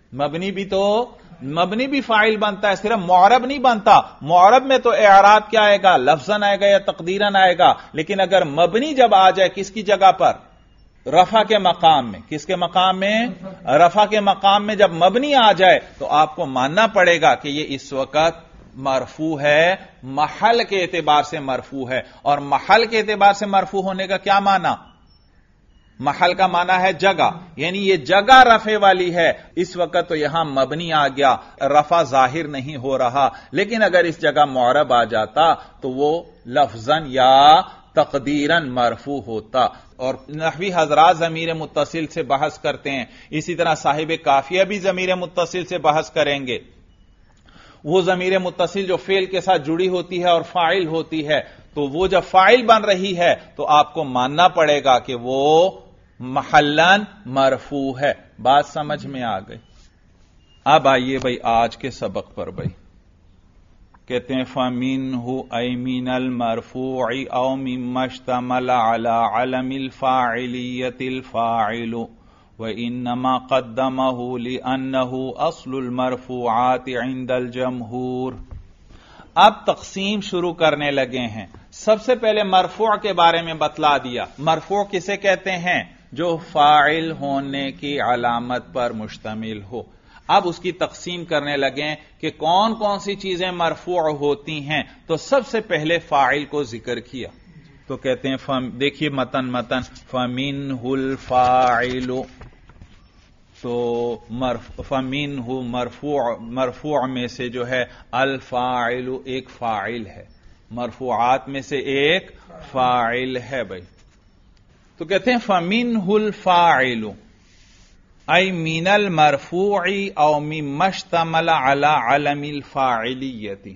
مبنی بھی فاعل بنتا ہے، صرف معرب نہیں بنتا۔ معرب میں تو اعراب کیا آئے گا؟ لفظاً آئے گا یا تقدیراً آئے گا، لیکن اگر مبنی جب آ جائے کس کی جگہ پر؟ رفع کے مقام میں۔ کس کے مقام میں؟ رفع کے مقام میں جب مبنی آ جائے تو آپ کو ماننا پڑے گا کہ یہ اس وقت مرفوع ہے، محل کے اعتبار سے مرفوع ہے، اور محل کے اعتبار سے مرفوع ہونے کا کیا معنی؟ محل کا معنی ہے جگہ، یعنی یہ جگہ رفع والی ہے، اس وقت تو یہاں مبنی آ گیا، رفع ظاہر نہیں ہو رہا، لیکن اگر اس جگہ معرب آ جاتا تو وہ لفظاً یا تقدیراً مرفوع ہوتا۔ اور نحوی حضرات ضمیر متصل سے بحث کرتے ہیں، اسی طرح صاحب کافیہ بھی ضمیر متصل سے بحث کریں گے۔ وہ ضمیر متصل جو فعل کے ساتھ جڑی ہوتی ہے اور فاعل ہوتی ہے، تو وہ جب فاعل بن رہی ہے تو آپ کو ماننا پڑے گا کہ وہ محلن مرفوع ہے. بات سمجھ میں آ گئی؟ اب آئیے بھائی آج کے سبق پر. بھائی کہتے ہیں فَمِنْهُ أَيْ مِنَ الْمَرْفُوعِ أَوْ مِمَّا اشْتَمَلَ عَلَى عَلَمِ الْفَاعِلِيَّةِ الْفَاعِلُ وَإِنَّمَا قَدَّمَهُ لِأَنَّهُ أَصْلُ الْمَرْفُوعَاتِ عِنْدَ الْجَمْهُورِ. اب تقسیم شروع کرنے لگے ہیں. سب سے پہلے مرفوع کے بارے میں بتلا دیا. مرفوع کسے کہتے ہیں؟ جو فاعل ہونے کی علامت پر مشتمل ہو. اب اس کی تقسیم کرنے لگے کہ کون کون سی چیزیں مرفوع ہوتی ہیں. تو سب سے پہلے فاعل کو ذکر کیا تو کہتے ہیں دیکھیے متن فَمِنْهُ الْفَاعِلُ. تو فَمِنْهُ مرفوع میں سے جو ہے الفاعل ایک فاعل ہے، مرفوعات میں سے ایک فاعل ہے. بھائی تو کہتے ہیں فَمِنْهُ الْفَاعِلُ ای من المرفوع او مما اشتمل علی علم الفاعلیت.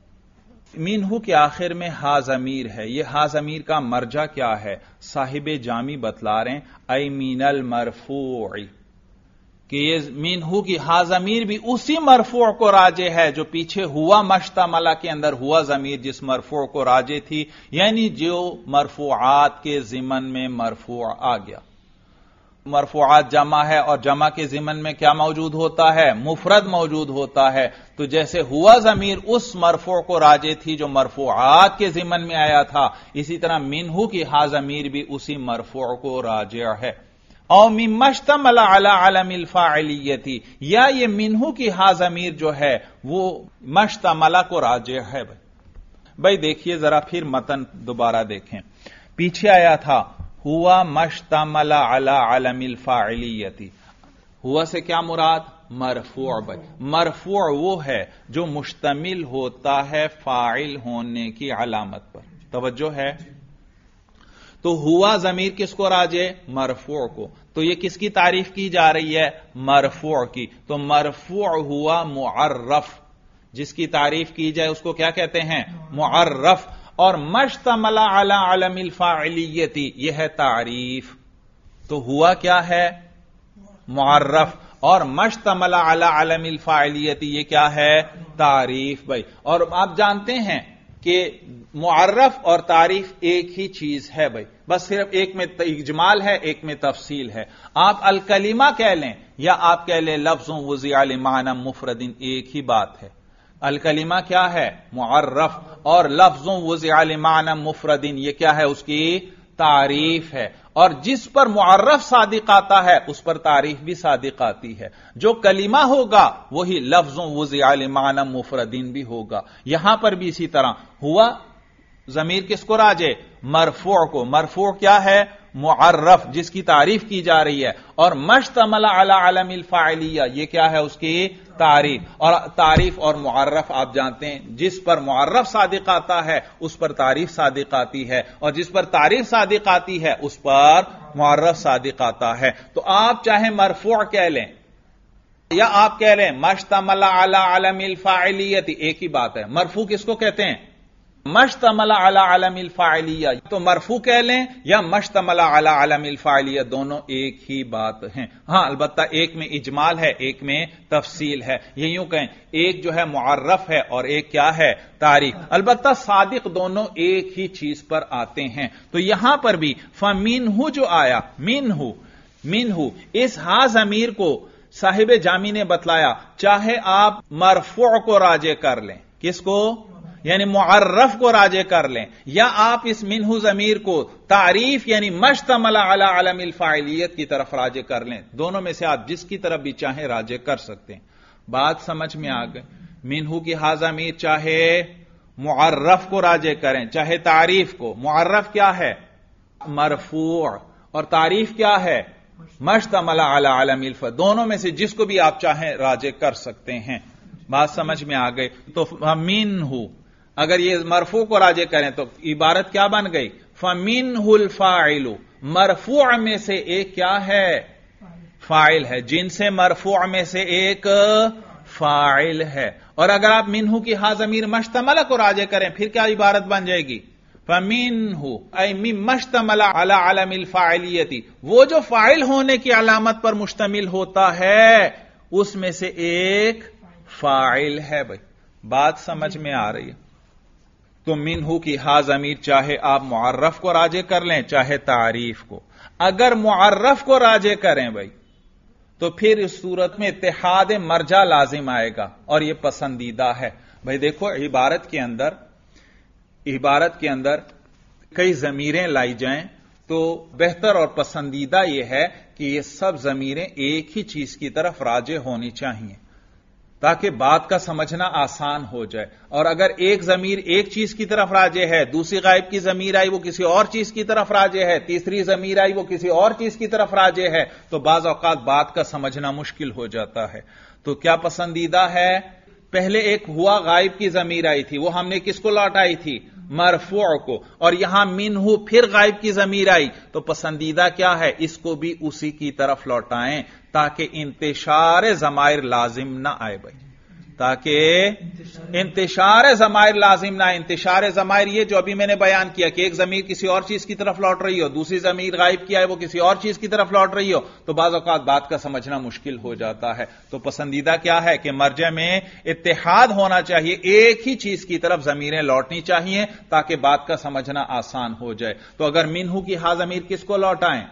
منہ کے آخر میں ہا ضمیر ہے. یہ ہا ضمیر کا مرجع کیا ہے؟ صاحب جامی بتلا رہے ہیں ای من المرفوع کہ یہ منہ کی ہا ضمیر بھی اسی مرفوع کو راجع ہے جو پیچھے ہوا مشتملہ کے اندر ہوا ضمیر جس مرفوع کو راجع تھی، یعنی جو مرفوعات کے ضمن میں مرفوع آ گیا. مرفوعات جمع ہے اور جمع کے ضمن میں کیا موجود ہوتا ہے؟ مفرد موجود ہوتا ہے. تو جیسے ہوا ضمیر اس مرفوع کو راجع تھی جو مرفوعات کے ضمن میں آیا تھا، اسی طرح منہ کی ہا ضمیر بھی اسی مرفوع کو راجع ہے. او مما اشتمل علی علم الفاعلیت، یا یہ منہ کی ہا ضمیر جو ہے وہ مشتملہ کو راجع ہے. بھائی دیکھیے ذرا پھر متن دوبارہ دیکھیں. پیچھے آیا تھا ہوا مشتمل علی علم الفاعلیت. ہوا سے کیا مراد؟ مرفوع. بھائی مرفوع وہ ہے جو مشتمل ہوتا ہے فاعل ہونے کی علامت پر. توجہ ہے؟ تو ہوا ضمیر کس کو راجع؟ مرفوع کو. تو یہ کس کی تعریف کی جا رہی ہے؟ مرفوع کی. تو مرفوع ہوا معرف، جس کی تعریف کی جائے اس کو کیا کہتے ہیں؟ معرف. اور مشتمل علی علم الفاعلیت یہ ہے تعریف. تو ہوا کیا ہے؟ معرف. اور مشتمل علی علم الفاعلیت یہ کیا ہے؟ تعریف. بھائی اور آپ جانتے ہیں کہ معرف اور تعریف ایک ہی چیز ہے. بھائی بس صرف ایک میں اجمال ہے، ایک میں تفصیل ہے. آپ الکلمہ کہہ لیں یا آپ کہہ لیں لفظ وضع لمعنی مفرد، ایک ہی بات ہے. الکلمہ کیا ہے؟ معرف. اور لفظ وضع لمعنی مفرد یہ کیا ہے؟ اس کی تعریف ہے. اور جس پر معرف صادق آتا ہے اس پر تعریف بھی صادق آتی ہے. جو کلمہ ہوگا وہی لفظ وضع لمعنی مفرد بھی ہوگا. یہاں پر بھی اسی طرح ہوا ضمیر کس کو راجع؟ مرفوع کو. مرفوع کیا ہے؟ معرف جس کی تعریف کی جا رہی ہے. اور مشتمل علی علم الفاعلیہ یہ کیا ہے؟ اس کی تعریف. اور تعریف اور معرف آپ جانتے ہیں جس پر معرف صادق آتا ہے اس پر تعریف صادق آتی ہے، اور جس پر تعریف صادق آتی ہے اس پر معرف صادق آتا ہے. تو آپ چاہے مرفوع کہہ لیں یا آپ کہہ لیں مشتمل علی علم الفاعلیت، ایک ہی بات ہے. مرفوع کس کو کہتے ہیں؟ مشتمل علی علم الفاعلیہ. تو مرفوع کہہ لیں یا مشتمل علی علم الفاعلیہ، دونوں ایک ہی بات ہیں. ہاں البتہ ایک میں اجمال ہے، ایک میں تفصیل ہے. یہ یوں کہیں ایک جو ہے معرف ہے اور ایک کیا ہے؟ تعریف. البتہ صادق دونوں ایک ہی چیز پر آتے ہیں. تو یہاں پر بھی فَمِنْهُ جو آیا، منہ اس ہا ضمیر کو صاحب جامی نے بتلایا چاہے آپ مرفوع کو راجع کر لیں، کس کو؟ یعنی معرف کو راجع کر لیں، یا آپ اس منہ ضمیر کو تعریف یعنی مشتمل علی علم الفاعلیت کی طرف راجع کر لیں. دونوں میں سے آپ جس کی طرف بھی چاہیں راجع کر سکتے ہیں. بات سمجھ میں آ گئی؟ منہ کی ہا ضمیر چاہے معرف کو راجع کریں چاہے تعریف کو. معرف کیا ہے؟ مرفوع. اور تعریف کیا ہے؟ مشتمل علی علم الفاعلیت. دونوں میں سے جس کو بھی آپ چاہیں راجع کر سکتے ہیں. بات سمجھ میں آ گئی؟ تو منہ اگر یہ مرفوع کو راجع کریں تو عبارت کیا بن گئی؟ فَمِنْهُ الْفَاعِلُ. مرفوع میں سے ایک کیا ہے؟ فاعل ہے. جن سے مرفوع میں سے ایک فاعل ہے. اور اگر آپ منہ کی ہا ضمیر مشتمل کو راجع کریں پھر کیا عبارت بن جائے گی؟ فمنہ ای مما اشتمل علی علم الفاعلیت، وہ جو فاعل ہونے کی علامت پر مشتمل ہوتا ہے اس میں سے ایک فاعل ہے. بھائی بات سمجھ میں آ رہی ہے؟ تو منہ کی ہا ضمیر چاہے آپ معرف کو راجع کر لیں چاہے تعریف کو. اگر معرف کو راجع کریں بھائی تو پھر اس صورت میں اتحاد مرجع لازم آئے گا اور یہ پسندیدہ ہے. بھائی دیکھو عبارت کے اندر کئی ضمیریں لائی جائیں تو بہتر اور پسندیدہ یہ ہے کہ یہ سب ضمیریں ایک ہی چیز کی طرف راجع ہونی چاہیے تاکہ بات کا سمجھنا آسان ہو جائے. اور اگر ایک ضمیر ایک چیز کی طرف راجع ہے، دوسری غائب کی ضمیر آئی وہ کسی اور چیز کی طرف راجع ہے، تیسری ضمیر آئی وہ کسی اور چیز کی طرف راجع ہے، تو بعض اوقات بات کا سمجھنا مشکل ہو جاتا ہے. تو کیا پسندیدہ ہے؟ پہلے ایک ہوا غائب کی ضمیر آئی تھی، وہ ہم نے کس کو لوٹائی تھی؟ مرفوع کو. اور یہاں منہ پھر غائب کی ضمیر آئی تو پسندیدہ کیا ہے؟ اس کو بھی اسی کی طرف لوٹائیں تاکہ انتشار ضمائر لازم نہ آئے. بھائی تاکہ انتشار ضمائر لازم نہ آئے. انتشار ضمائر یہ جو ابھی میں نے بیان کیا کہ ایک ضمیر کسی اور چیز کی طرف لوٹ رہی ہو، دوسری ضمیر غائب کی ہے وہ کسی اور چیز کی طرف لوٹ رہی ہو، تو بعض اوقات بات کا سمجھنا مشکل ہو جاتا ہے. تو پسندیدہ کیا ہے کہ مرجع میں اتحاد ہونا چاہیے، ایک ہی چیز کی طرف ضمیریں لوٹنی چاہیے تاکہ بات کا سمجھنا آسان ہو جائے. تو اگر منہ کی ہا ضمیر کس کو لوٹائیں؟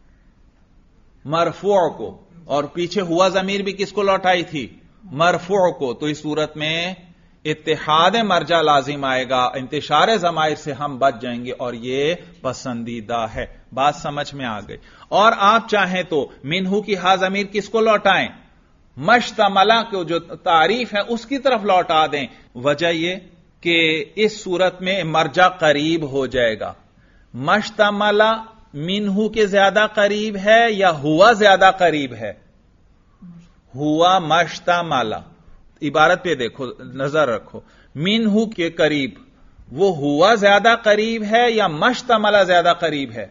مرفوع کو. اور پیچھے ہوا ضمیر بھی کس کو لوٹائی تھی؟ مرفوع کو. تو اس صورت میں اتحاد مرجع لازم آئے گا، انتشار ضمائر سے ہم بچ جائیں گے اور یہ پسندیدہ ہے. بات سمجھ میں آ گئی. اور آپ چاہیں تو منہ کی ہا ضمیر کس کو لوٹائیں؟ مشتملہ کو جو تعریف ہے اس کی طرف لوٹا دیں. وجہ یہ کہ اس صورت میں مرجع قریب ہو جائے گا. مشتملہ منہ کے زیادہ قریب ہے یا ہوا زیادہ قریب ہے؟ ہوا مشتملہ. عبارت پہ دیکھو، نظر رکھو. منہ کے قریب وہ ہوا زیادہ قریب ہے یا مشتملہ زیادہ قریب ہے؟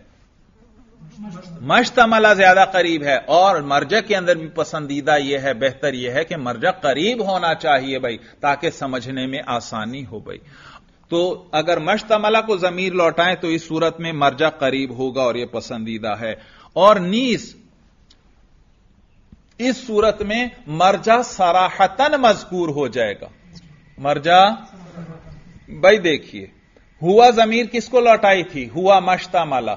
مشتملہ زیادہ قریب ہے. اور مرجع کے اندر بھی پسندیدہ یہ ہے، بہتر یہ ہے کہ مرجع قریب ہونا چاہیے بھائی تاکہ سمجھنے میں آسانی ہو. بھائی تو اگر مشتملہ کو ضمیر لوٹائیں تو اس صورت میں مرجع قریب ہوگا اور یہ پسندیدہ ہے. اور نیز اس صورت میں مرجع صراحتاً مذکور ہو جائے گا. مرجع بھائی دیکھیے ہوا ضمیر کس کو لوٹائی تھی؟ ہوا مشتملہ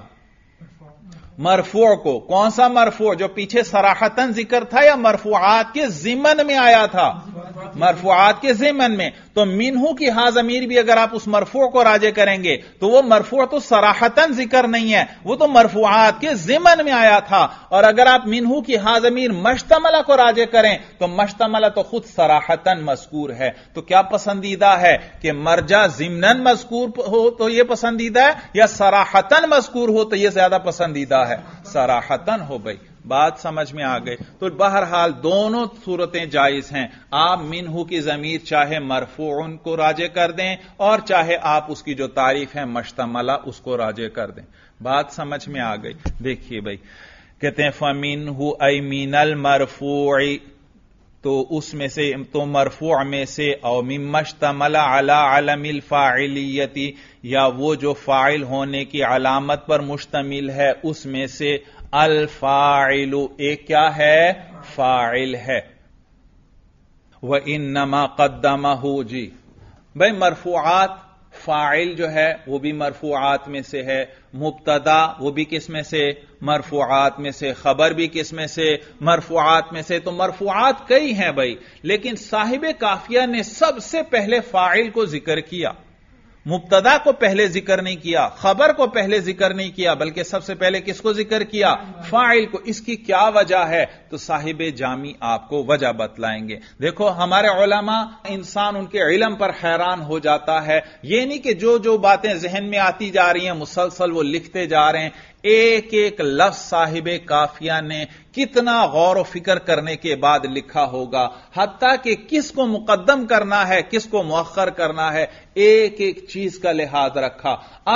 مرفوع کو. کون سا مرفوع؟ جو پیچھے صراحتاً ذکر تھا یا مرفوعات کے ضمن میں آیا تھا؟ مرفوعات کے ضمن میں. تو منہ کی ہا ضمیر بھی اگر آپ اس مرفوع کو راجع کریں گے تو وہ مرفوع تو صراحتاً ذکر نہیں ہے، وہ تو مرفوعات کے ضمن میں آیا تھا. اور اگر آپ منہ کی ہا ضمیر مشتملہ کو راجع کریں تو مشتملہ تو خود صراحتاً مذکور ہے. تو کیا پسندیدہ ہے کہ مرجع ضمناً مذکور ہو تو یہ پسندیدہ ہے یا صراحتاً مذکور ہو تو یہ زیادہ پسندیدہ ہے؟ صراحتاً ہو. بھائی بات سمجھ میں آ گئی. تو بہرحال دونوں صورتیں جائز ہیں. آپ منہ کی ضمیر چاہے مرفوع کو راجع کر دیں اور چاہے آپ اس کی جو تعریف ہے مشتملہ اس کو راجع کر دیں. بات سمجھ میں آ گئی. دیکھیے بھائی کہتے ہیں فَمِنْهُ أَيْ مِنَ الْمَرْفُوعِ، تو اس میں سے تو مرفوع میں سے، او مِمَّا اشْتَمَلَ عَلَى عَلَمِ الْفَاعِلِيَّةِ، یا وہ جو فاعل ہونے کی علامت پر مشتمل ہے اس میں سے. الفاعل ایک کیا ہے؟ فاعل ہے. وَإِنَّمَا قَدَّمَهُ، جی بھائی مرفوعات فاعل جو ہے وہ بھی مرفوعات میں سے ہے، مبتدا وہ بھی کس میں سے؟ مرفوعات میں سے، خبر بھی کس میں سے؟ مرفوعات میں سے. تو مرفوعات کئی ہیں بھائی، لیکن صاحب قافیہ نے سب سے پہلے فاعل کو ذکر کیا، مبتدا کو پہلے ذکر نہیں کیا، خبر کو پہلے ذکر نہیں کیا، بلکہ سب سے پہلے کس کو ذکر کیا؟ فاعل کو. اس کی کیا وجہ ہے؟ تو صاحب جامی آپ کو وجہ بتلائیں گے. دیکھو ہمارے علماء، انسان ان کے علم پر حیران ہو جاتا ہے. یہ نہیں کہ جو باتیں ذہن میں آتی جا رہی ہیں مسلسل وہ لکھتے جا رہے ہیں. ایک ایک لفظ صاحب قافیہ نے کتنا غور و فکر کرنے کے بعد لکھا ہوگا، حتیٰ کہ کس کو مقدم کرنا ہے کس کو مؤخر کرنا ہے، ایک ایک چیز کا لحاظ رکھا. اب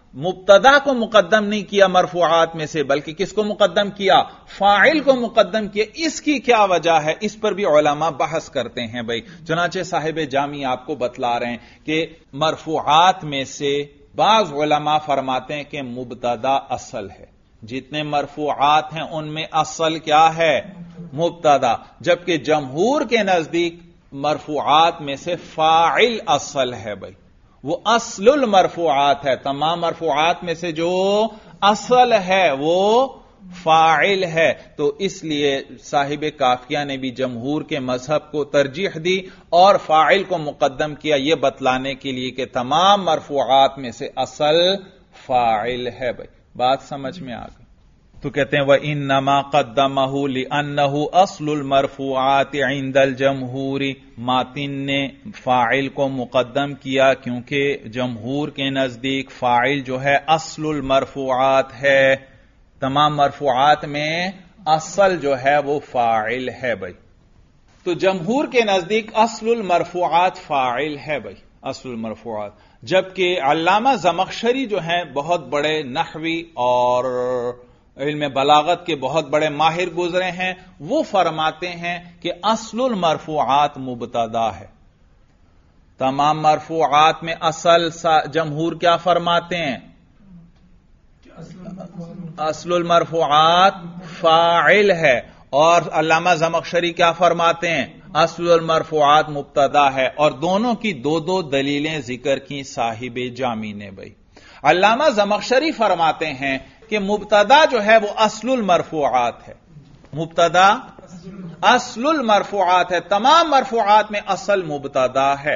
مبتدا کو مقدم نہیں کیا مرفوعات میں سے، بلکہ کس کو مقدم کیا؟ فاعل کو مقدم کیا. اس کی کیا وجہ ہے؟ اس پر بھی علماء بحث کرتے ہیں بھائی. چنانچہ صاحب جامی آپ کو بتلا رہے ہیں کہ مرفوعات میں سے بعض علماء فرماتے ہیں کہ مبتدا اصل ہے. جتنے مرفوعات ہیں ان میں اصل کیا ہے؟ مبتدا. جبکہ جمہور کے نزدیک مرفوعات میں سے فاعل اصل ہے بھائی. وہ اصل المرفوعات ہے. تمام مرفوعات میں سے جو اصل ہے وہ فاعل ہے. تو اس لیے صاحب کافیہ نے بھی جمہور کے مذہب کو ترجیح دی اور فاعل کو مقدم کیا، یہ بتلانے کے لیے کہ تمام مرفوعات میں سے اصل فاعل ہے بھائی. بات سمجھ میں آ گئی؟ تو کہتے ہیں وَإِنَّمَا قَدَّمَهُ لِأَنَّهُ أَصْلُ الْمَرْفُوعَاتِ عِندَ الْجَمْهُورِ. ماتن نے فاعل کو مقدم کیا کیونکہ جمہور کے نزدیک فاعل جو ہے اصل المرفوعات ہے. تمام مرفوعات میں اصل جو ہے وہ فاعل ہے بھائی. تو جمہور کے نزدیک اصل المرفوعات فاعل ہے بھائی، اصل المرفوعات. جبکہ علامہ زمخشری جو ہیں بہت بڑے نحوی اور علم بلاغت کے بہت بڑے ماہر گزرے ہیں، وہ فرماتے ہیں کہ اصل المرفوعات مبتدا ہے. تمام مرفوعات میں اصل جمہور کیا فرماتے ہیں؟ اصل المرفوعات فاعل ہے. اور علامہ زمخشری کیا فرماتے ہیں؟ اصل المرفوعات مبتدا ہے. اور دونوں کی دو دلیلیں ذکر کی صاحب جامی نے بھائی. علامہ زمخشری فرماتے ہیں کہ مبتدا جو ہے وہ اصل المرفوعات ہے. مبتدا اصل المرفوعات ہے. تمام مرفوعات میں اصل مبتدا ہے،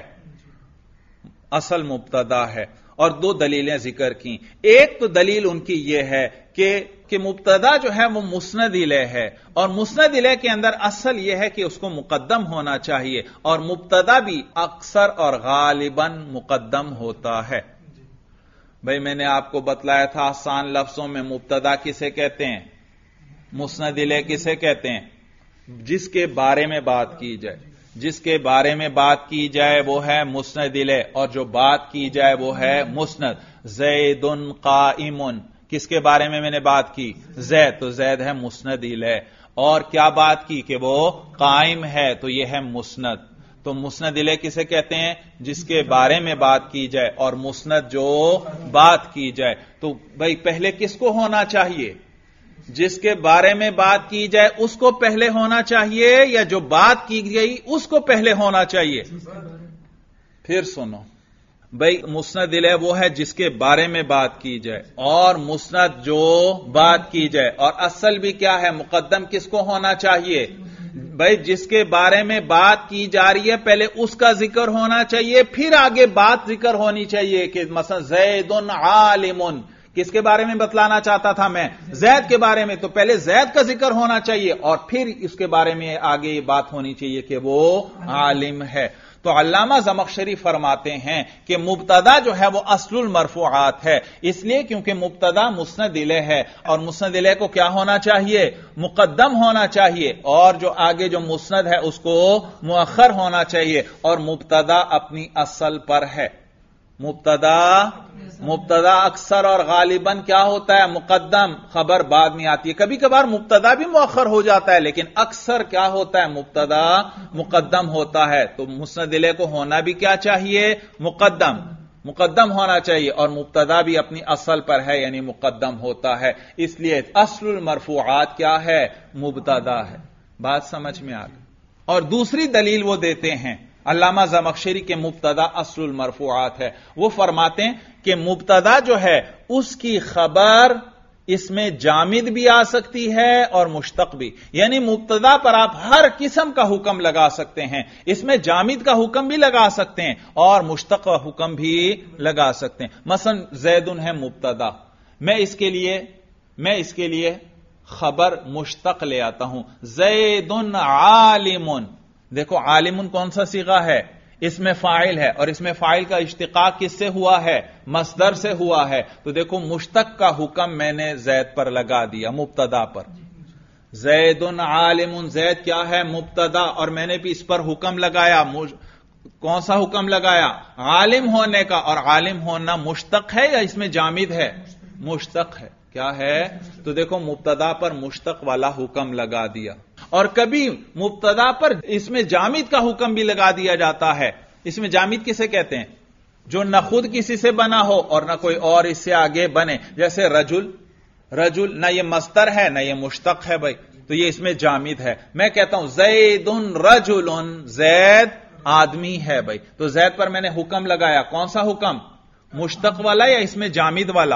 اصل مبتدا ہے. اور دو دلیلیں ذکر کی. ایک تو دلیل ان کی یہ ہے کہ مبتدا جو ہے وہ مسند الیہ ہے، اور مسند الیہ کے اندر اصل یہ ہے کہ اس کو مقدم ہونا چاہیے، اور مبتدا بھی اکثر اور غالباً مقدم ہوتا ہے. بھائی میں نے آپ کو بتلایا تھا آسان لفظوں میں مبتدا کسے کہتے ہیں، مسند الیہ کسے کہتے ہیں؟ جس کے بارے میں بات کی جائے، جس کے بارے میں بات کی جائے وہ ہے مسند الیہ، اور جو بات کی جائے وہ ہے مسند. زید قائم، کس کے بارے میں نے بات کی؟ زید. تو زید ہے مسند الیہ. اور کیا بات کی کہ وہ قائم ہے، تو یہ ہے مسند. تو مسند الیہ کسے کہتے ہیں؟ جس کے بارے میں بات کی جائے، اور مسند جو بات کی جائے. تو بھائی پہلے کس کو ہونا چاہیے؟ جس کے بارے میں بات کی جائے اس کو پہلے ہونا چاہیے، یا جو بات کی گئی اس کو پہلے ہونا چاہیے؟ پھر سنو بھائی، مسند الیہ وہ ہے جس کے بارے میں بات کی جائے، اور مسند جو بات کی جائے. اور اصل بھی کیا ہے؟ مقدم کس کو ہونا چاہیے؟ بھائی جس کے بارے میں بات کی جا رہی ہے پہلے اس کا ذکر ہونا چاہیے، پھر آگے بات ذکر ہونی چاہیے. کہ مثلا زید عالم، کس کے بارے میں بتلانا چاہتا تھا میں؟ زید کے بارے میں. تو پہلے زید کا ذکر ہونا چاہیے اور پھر اس کے بارے میں آگے یہ بات ہونی چاہیے کہ وہ عالم ہے. تو علامہ زمخشری فرماتے ہیں کہ مبتدا جو ہے وہ اصل المرفوعات ہے، اس لیے کیونکہ مبتدا مسند الیہ ہے، اور مسند الیہ کو کیا ہونا چاہیے؟ مقدم ہونا چاہیے، اور جو آگے جو مسند ہے اس کو مؤخر ہونا چاہیے. اور مبتدا اپنی اصل پر ہے. مبتدا اکثر اور غالباً کیا ہوتا ہے؟ مقدم. خبر بعد میں آتی ہے. کبھی کبھار مبتدا بھی مؤخر ہو جاتا ہے، لیکن اکثر کیا ہوتا ہے؟ مبتدا مقدم ہوتا ہے. تو مسند الیہ کو ہونا بھی کیا چاہیے؟ مقدم ہونا چاہیے، اور مبتدا بھی اپنی اصل پر ہے یعنی مقدم ہوتا ہے. اس لیے اصل المرفوعات کیا ہے؟ مبتدا ہے. بات سمجھ میں آ گئی؟ اور دوسری دلیل وہ دیتے ہیں علامہ زمخشری کے مبتدا اصل المرفوعات ہے. وہ فرماتے ہیں کہ مبتدا جو ہے اس کی خبر اس میں جامد بھی آ سکتی ہے اور مشتق بھی. یعنی مبتدا پر آپ ہر قسم کا حکم لگا سکتے ہیں. اس میں جامد کا حکم بھی لگا سکتے ہیں اور مشتق کا حکم بھی لگا سکتے ہیں. مثلا زیدن ہے مبتدا، میں اس کے لیے خبر مشتق لے آتا ہوں. زیدن عالم. دیکھو عالم کون سا صیغہ ہے؟ اس میں فاعل ہے، اور اس میں فاعل کا اشتقاق کس سے ہوا ہے؟ مصدر سے ہوا ہے. تو دیکھو مشتق کا حکم میں نے زید پر لگا دیا، مبتدا پر. زید عالم، زید کیا ہے؟ مبتدا، اور میں نے بھی اس پر حکم لگایا. کون سا حکم لگایا؟ عالم ہونے کا. اور عالم ہونا مشتق ہے یا اس میں جامد ہے؟ مشتق ہے. کیا ہے؟ تو دیکھو مبتدا پر مشتق والا حکم لگا دیا. اور کبھی مبتدا پر اس میں جامد کا حکم بھی لگا دیا جاتا ہے. اس میں جامد کسے کہتے ہیں؟ جو نہ خود کسی سے بنا ہو اور نہ کوئی اور اس سے آگے بنے. جیسے رجل، رجل نہ یہ مصدر ہے نہ یہ مشتق ہے بھائی، تو یہ اس میں جامد ہے. میں کہتا ہوں زید رجل، زید آدمی ہے بھائی، تو زید پر میں نے حکم لگایا. کون سا حکم؟ مشتق والا یا اس میں جامد والا؟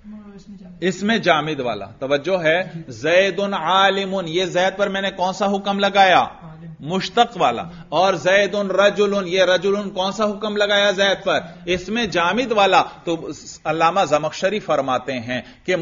اس میں جامد والا. توجہ ہے. زید عالم، یہ زید پر میں نے کون سا حکم لگایا؟ مشتق والا. اور زید رجل، یہ رجل کون سا حکم لگایا زید پر؟ اس میں جامد والا. تو علامہ زمخشری فرماتے ہیں کہ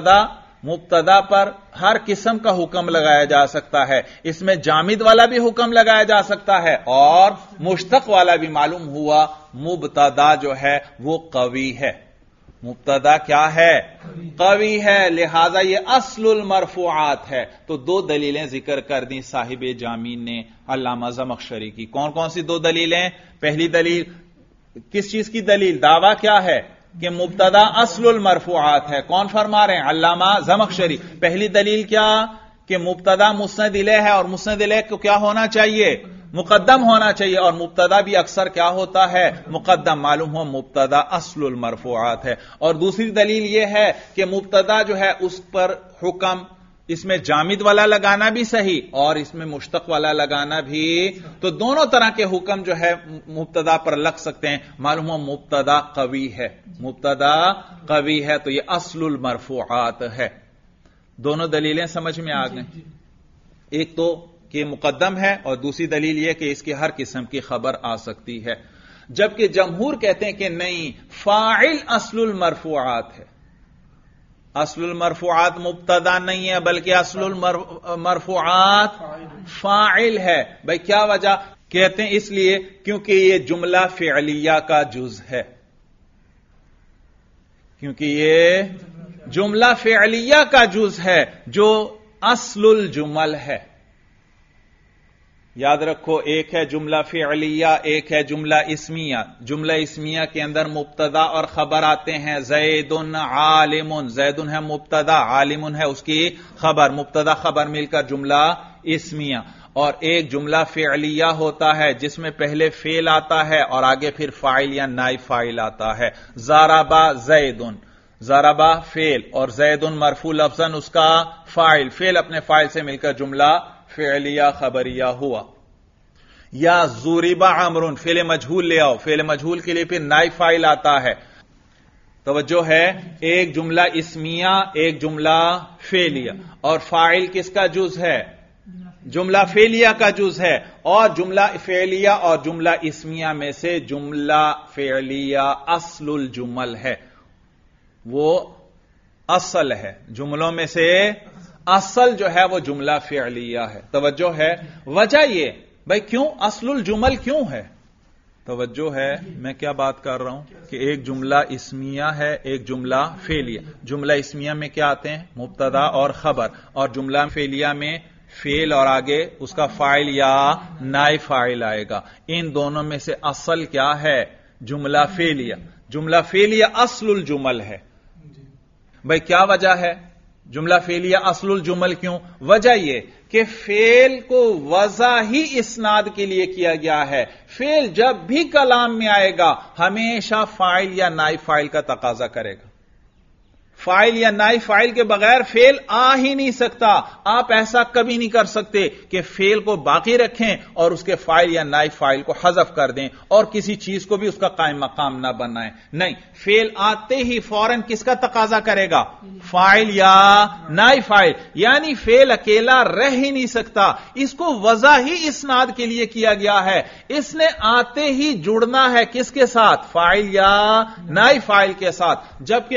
مبتدا پر ہر قسم کا حکم لگایا جا سکتا ہے. اس میں جامد والا بھی حکم لگایا جا سکتا ہے اور مشتق والا بھی. معلوم ہوا مبتدا جو ہے وہ قوی ہے. مبتدا کیا ہے؟ قوی ہے. لہذا یہ اصل المرفوعات ہے. تو دو دلیلیں ذکر کر دیں صاحب جامین نے علامہ زمخشری کی. کون کون سی دو دلیلیں؟ پہلی دلیل کس چیز کی دلیل؟ دعویٰ کیا ہے کہ مبتدا اصل المرفوعات ہے. کون فرما رہے ہیں؟ علامہ زمخشری. پہلی دلیل کیا؟ کہ مبتدا مسند الیہ ہے اور مسند الیہ کو کیا ہونا چاہیے؟ مقدم ہونا چاہیے. اور مبتدا بھی اکثر کیا ہوتا ہے؟ مقدم. معلوم ہو مبتدا اصل المرفوعات ہے. اور دوسری دلیل یہ ہے کہ مبتدا جو ہے اس پر حکم اس میں جامد والا لگانا بھی صحیح اور اس میں مشتق والا لگانا بھی. تو دونوں طرح کے حکم جو ہے مبتدا پر لگ سکتے ہیں. معلوم ہو مبتدا قوی ہے. مبتدا قوی ہے تو یہ اصل المرفوعات ہے. دونوں دلیلیں سمجھ میں آ گئیں. ایک تو کہ مقدم ہے اور دوسری دلیل یہ کہ اس کی ہر قسم کی خبر آ سکتی ہے. جبکہ جمہور کہتے ہیں کہ نہیں، فاعل اصل المرفوعات ہے. اصل المرفوعات مبتدا نہیں ہے بلکہ اصل المرفوعات فاعل ہے. بھائی کیا وجہ؟ کہتے ہیں اس لیے کیونکہ یہ جملہ فعلیہ کا جز ہے. کیونکہ یہ جملہ فعلیہ کا جز ہے جو اصل الجمل ہے. یاد رکھو، ایک ہے جملہ فعلیہ، ایک ہے جملہ اسمیہ. جملہ اسمیہ کے اندر مبتدا اور خبر آتے ہیں. زید عالم، زید ہے مبتدا، عالم ہے اس کی خبر. مبتدا خبر مل کر جملہ اسمیہ. اور ایک جملہ فعلیہ ہوتا ہے جس میں پہلے فعل آتا ہے اور آگے پھر فاعل یا نائب فاعل آتا ہے. ضربا زید، ضربا فعل اور زید مرفوع لفظاً اس کا فاعل. فعل اپنے فاعل سے مل کر جملہ فعلیہ خبریہ ہوا. یا ضرب عمرو، فعل مجہول لے آؤ. فعل مجہول کے لیے پھر نائب فاعل آتا ہے. توجہ ہے، ایک جملہ اسمیہ ایک جملہ فعلیہ. اور فاعل کس کا جز ہے؟ جملہ فعلیہ کا جز ہے. اور جملہ فعلیہ اور جملہ اسمیہ میں سے جملہ فعلیہ اصل الجمل ہے. وہ اصل ہے جملوں میں سے. اصل جو ہے وہ جملہ فعلیہ ہے. توجہ ہے. وجہ یہ بھائی کیوں اصل الجمل کیوں ہے؟ توجہ ہے، میں کیا بات کر رہا ہوں کہ ایک جملہ اسمیہ ہے ایک جملہ فعلیہ. جملہ اسمیہ میں کیا آتے ہیں؟ مبتدا اور خبر. اور جملہ فعلیہ میں فعل اور آگے اس کا فاعل یا نائب فاعل آئے گا. ان دونوں میں سے اصل کیا ہے؟ جملہ فعلیہ. جملہ فعلیہ اصل الجمل ہے. بھائی کیا وجہ ہے جملہ فعلیہ اصل الجمل کیوں؟ وجہ یہ کہ فعل کو وضع ہی اسناد کے لیے کیا گیا ہے. فعل جب بھی کلام میں آئے گا ہمیشہ فاعل یا نائب فاعل کا تقاضا کرے گا. فاعل یا نائب فاعل کے بغیر فعل آ ہی نہیں سکتا. آپ ایسا کبھی نہیں کر سکتے کہ فعل کو باقی رکھیں اور اس کے فاعل یا نائب فاعل کو حذف کر دیں اور کسی چیز کو بھی اس کا قائم مقام نہ بنائیں. نہیں، فعل آتے ہی فوراً کس کا تقاضا کرے گا؟ فاعل یا نائب فاعل. یعنی فعل اکیلا رہ ہی نہیں سکتا. اس کو وضع ہی اسناد کے لیے کیا گیا ہے. اس نے آتے ہی جڑنا ہے کس کے ساتھ؟ فاعل یا نائب فاعل کے ساتھ. جبکہ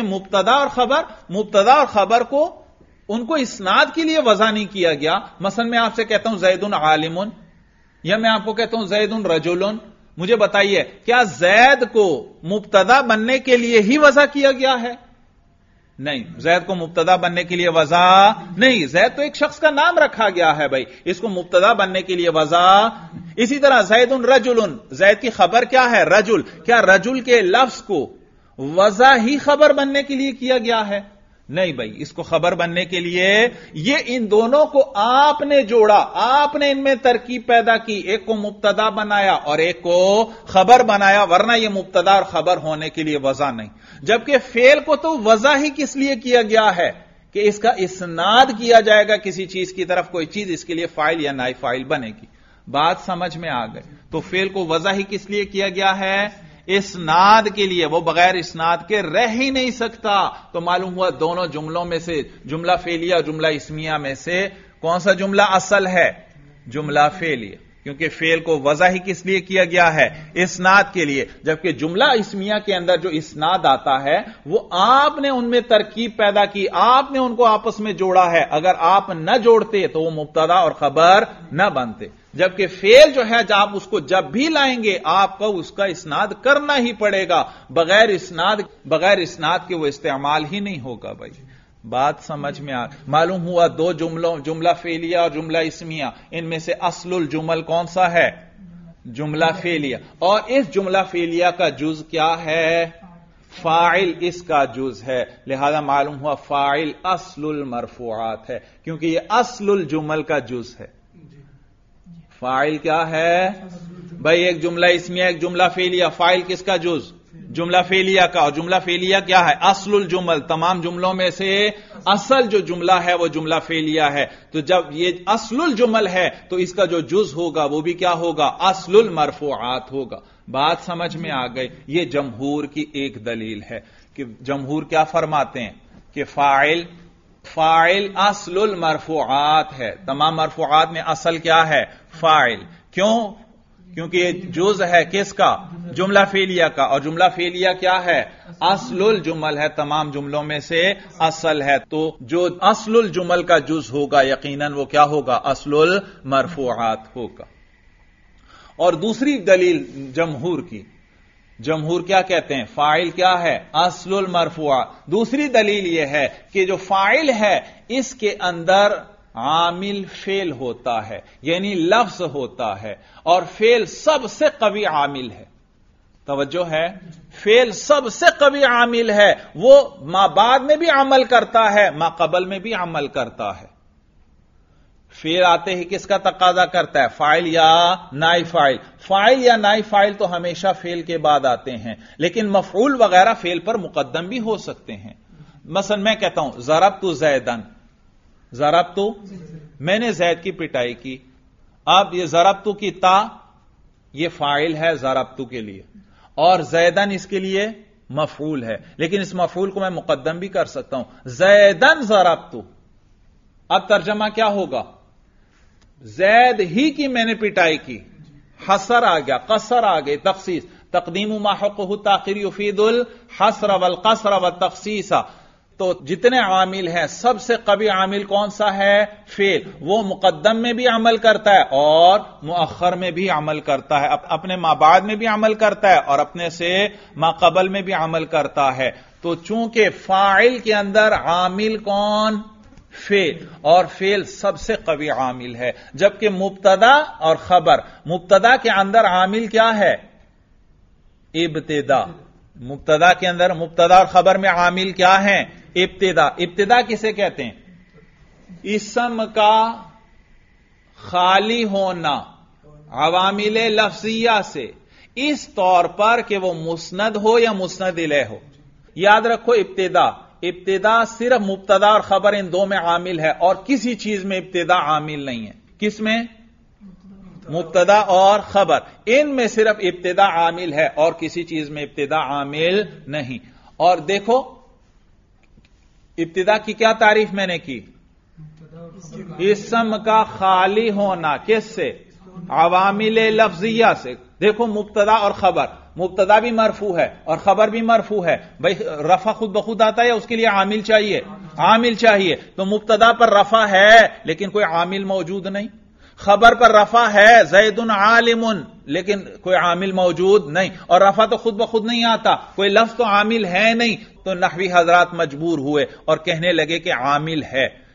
مبتدا اور خبر کو ان کو اسناد کے لیے وضع نہیں کیا گیا. مثلا میں آپ سے کہتا ہوں زید عالم، یا میں آپ کو کہتا ہوں زید رجل. مجھے بتائیے کیا زید کو مبتدا بننے کے لیے ہی وضع کیا گیا ہے؟ نہیں، زید کو مبتدا بننے کے لیے وضع نہیں. زید تو ایک شخص کا نام رکھا گیا ہے بھائی، اس کو مبتدا بننے کے لیے وضع. اسی طرح زید رجل، زید کی خبر کیا ہے؟ رجل. کیا رجل کے لفظ کو وضع ہی خبر بننے کے لیے کیا گیا ہے؟ نہیں بھائی، اس کو خبر بننے کے لیے یہ ان دونوں کو آپ نے جوڑا، آپ نے ان میں ترکیب پیدا کی، ایک کو مبتدا بنایا اور ایک کو خبر بنایا، ورنہ یہ مبتدا اور خبر ہونے کے لیے وضع نہیں. جبکہ فعل کو تو وضع ہی کس لیے کیا گیا ہے کہ اس کا اسناد کیا جائے گا کسی چیز کی طرف، کوئی چیز اس کے لیے فاعل یا نائب فاعل بنے گی. بات سمجھ میں آ گئی؟ تو فعل کو وضع ہی کس لیے کیا گیا ہے؟ اسناد کے لیے. وہ بغیر اسناد کے رہ ہی نہیں سکتا. تو معلوم ہوا دونوں جملوں میں سے جملہ فعلیہ اور جملہ اسمیہ میں سے کون سا جملہ اصل ہے؟ جملہ فعلیہ، کیونکہ فعل کو وضع ہی کس لیے کیا گیا ہے؟ اسناد کے لیے. جبکہ جملہ اسمیہ کے اندر جو اسناد آتا ہے وہ آپ نے ان میں ترکیب پیدا کی، آپ نے ان کو آپس میں جوڑا ہے. اگر آپ نہ جوڑتے تو وہ مبتدا اور خبر نہ بنتے. جبکہ فعل جو ہے آپ اس کو جب بھی لائیں گے آپ کو اس کا اسناد کرنا ہی پڑے گا. بغیر اسناد کے وہ استعمال ہی نہیں ہوگا. بھائی بات سمجھ میں معلوم ہوا دو جملہ فعلیہ اور جملہ اسمیہ، ان میں سے اصل الجمل کون سا ہے؟ جملہ فعلیہ. اور اس جملہ فعلیہ کا جز کیا ہے؟ فاعل اس کا جز ہے. لہذا معلوم ہوا فاعل اصل المرفوعات ہے، کیونکہ یہ اصل الجمل کا جز ہے. فاعل کیا ہے؟ بھائی ایک جملہ اسمیہ ایک جملہ فعلیہ، فاعل کس کا جز؟ جملہ فعلیہ کا. اور جملہ فعلیہ کیا ہے؟ اصل الجمل. تمام جملوں میں سے اصل جو جملہ ہے وہ جملہ فعلیہ ہے. تو جب یہ اصل الجمل ہے تو اس کا جو جز ہوگا وہ بھی کیا ہوگا؟ اصل المرفوعات ہوگا. بات سمجھ میں آ گئی؟ یہ جمہور کی ایک دلیل ہے کہ جمہور کیا فرماتے ہیں کہ فاعل اصل المرفوعات ہے. تمام مرفوعات میں اصل کیا ہے؟ فاعل. کیونکہ یہ جز ہے کس کا؟ جملہ فعلیہ کا. اور جملہ فعلیہ کیا ہے؟ اصل الجمل ہے، تمام جملوں میں سے اصل ہے. تو جو اصل الجمل کا جز ہوگا یقیناً وہ کیا ہوگا؟ اصل المرفوعات ہوگا. اور دوسری دلیل جمہور کی، جمہور کیا کہتے ہیں؟ فاعل کیا ہے؟ اصل المرفوع. دوسری دلیل یہ ہے کہ جو فاعل ہے اس کے اندر عامل فعل ہوتا ہے، یعنی لفظ ہوتا ہے، اور فعل سب سے قوی عامل ہے. توجہ ہے؟ فعل سب سے قوی عامل ہے. وہ ما بعد میں بھی عمل کرتا ہے، ما قبل میں بھی عمل کرتا ہے. فعل آتے ہی کس کا تقاضا کرتا ہے؟ فاعل یا نائب فاعل. فاعل یا نائب فاعل تو ہمیشہ فعل کے بعد آتے ہیں، لیکن مفعول وغیرہ فعل پر مقدم بھی ہو سکتے ہیں. مثلا میں کہتا ہوں ضربت زیدن، ضربت میں نے زید کی پٹائی کی. اب یہ ضربت کی تا یہ فاعل ہے ضربت کے لیے، اور زیدن اس کے لیے مفعول ہے، لیکن اس مفعول کو میں مقدم بھی کر سکتا ہوں. زیدن ضربت. اب ترجمہ کیا ہوگا؟ زید ہی کی میں نے پٹائی کی. حصر آ گیا، قصر آ گئی، تخصیص. تقدیم ما حقه تاخیر یفید الحصر والقصر والتخصیص. تو جتنے عامل ہیں سب سے قوی عامل کون سا ہے؟ فعل. وہ مقدم میں بھی عمل کرتا ہے اور مؤخر میں بھی عمل کرتا ہے، اپنے ما بعد میں بھی عمل کرتا ہے اور اپنے سے ما قبل میں بھی عمل کرتا ہے. تو چونکہ فاعل کے اندر عامل کون؟ فعل، اور فعل سب سے قوی عامل ہے. جبکہ مبتدا اور خبر، مبتدا کے اندر عامل کیا ہے؟ ابتدا. مبتدا کے اندر، مبتدا اور خبر میں عامل کیا ہیں؟ ابتدا. ابتدا کسے کہتے ہیں؟ اسم کا خالی ہونا عوامل لفظیہ سے اس طور پر کہ وہ مسند ہو یا مسند الیہ ہو. یاد رکھو ابتدا صرف مبتدا اور خبر ان دو میں عامل ہے، اور کسی چیز میں ابتدا عامل نہیں ہے. کس میں؟ مبتدا اور خبر، ان میں صرف ابتدا عامل ہے اور کسی چیز میں ابتدا عامل نہیں. اور دیکھو ابتدا کی کیا تعریف میں نے کی؟ اسم کا خالی ہونا. کس سے؟ عوامل لفظیہ سے. دیکھو مبتدا اور خبر، مبتدا بھی مرفوع ہے اور خبر بھی مرفوع ہے. بھائی رفع خود بخود آتا ہے یا اس کے لیے عامل چاہیے؟ عامل چاہیے. تو مبتدا پر رفع ہے لیکن کوئی عامل موجود نہیں. خبر پر رفع ہے زید عالم لیکن کوئی عامل موجود نہیں. اور رفع تو خود بخود نہیں آتا، کوئی لفظ تو عامل ہے نہیں. تو نحوی حضرات مجبور ہوئے اور کہنے لگے کہ عامل ہے.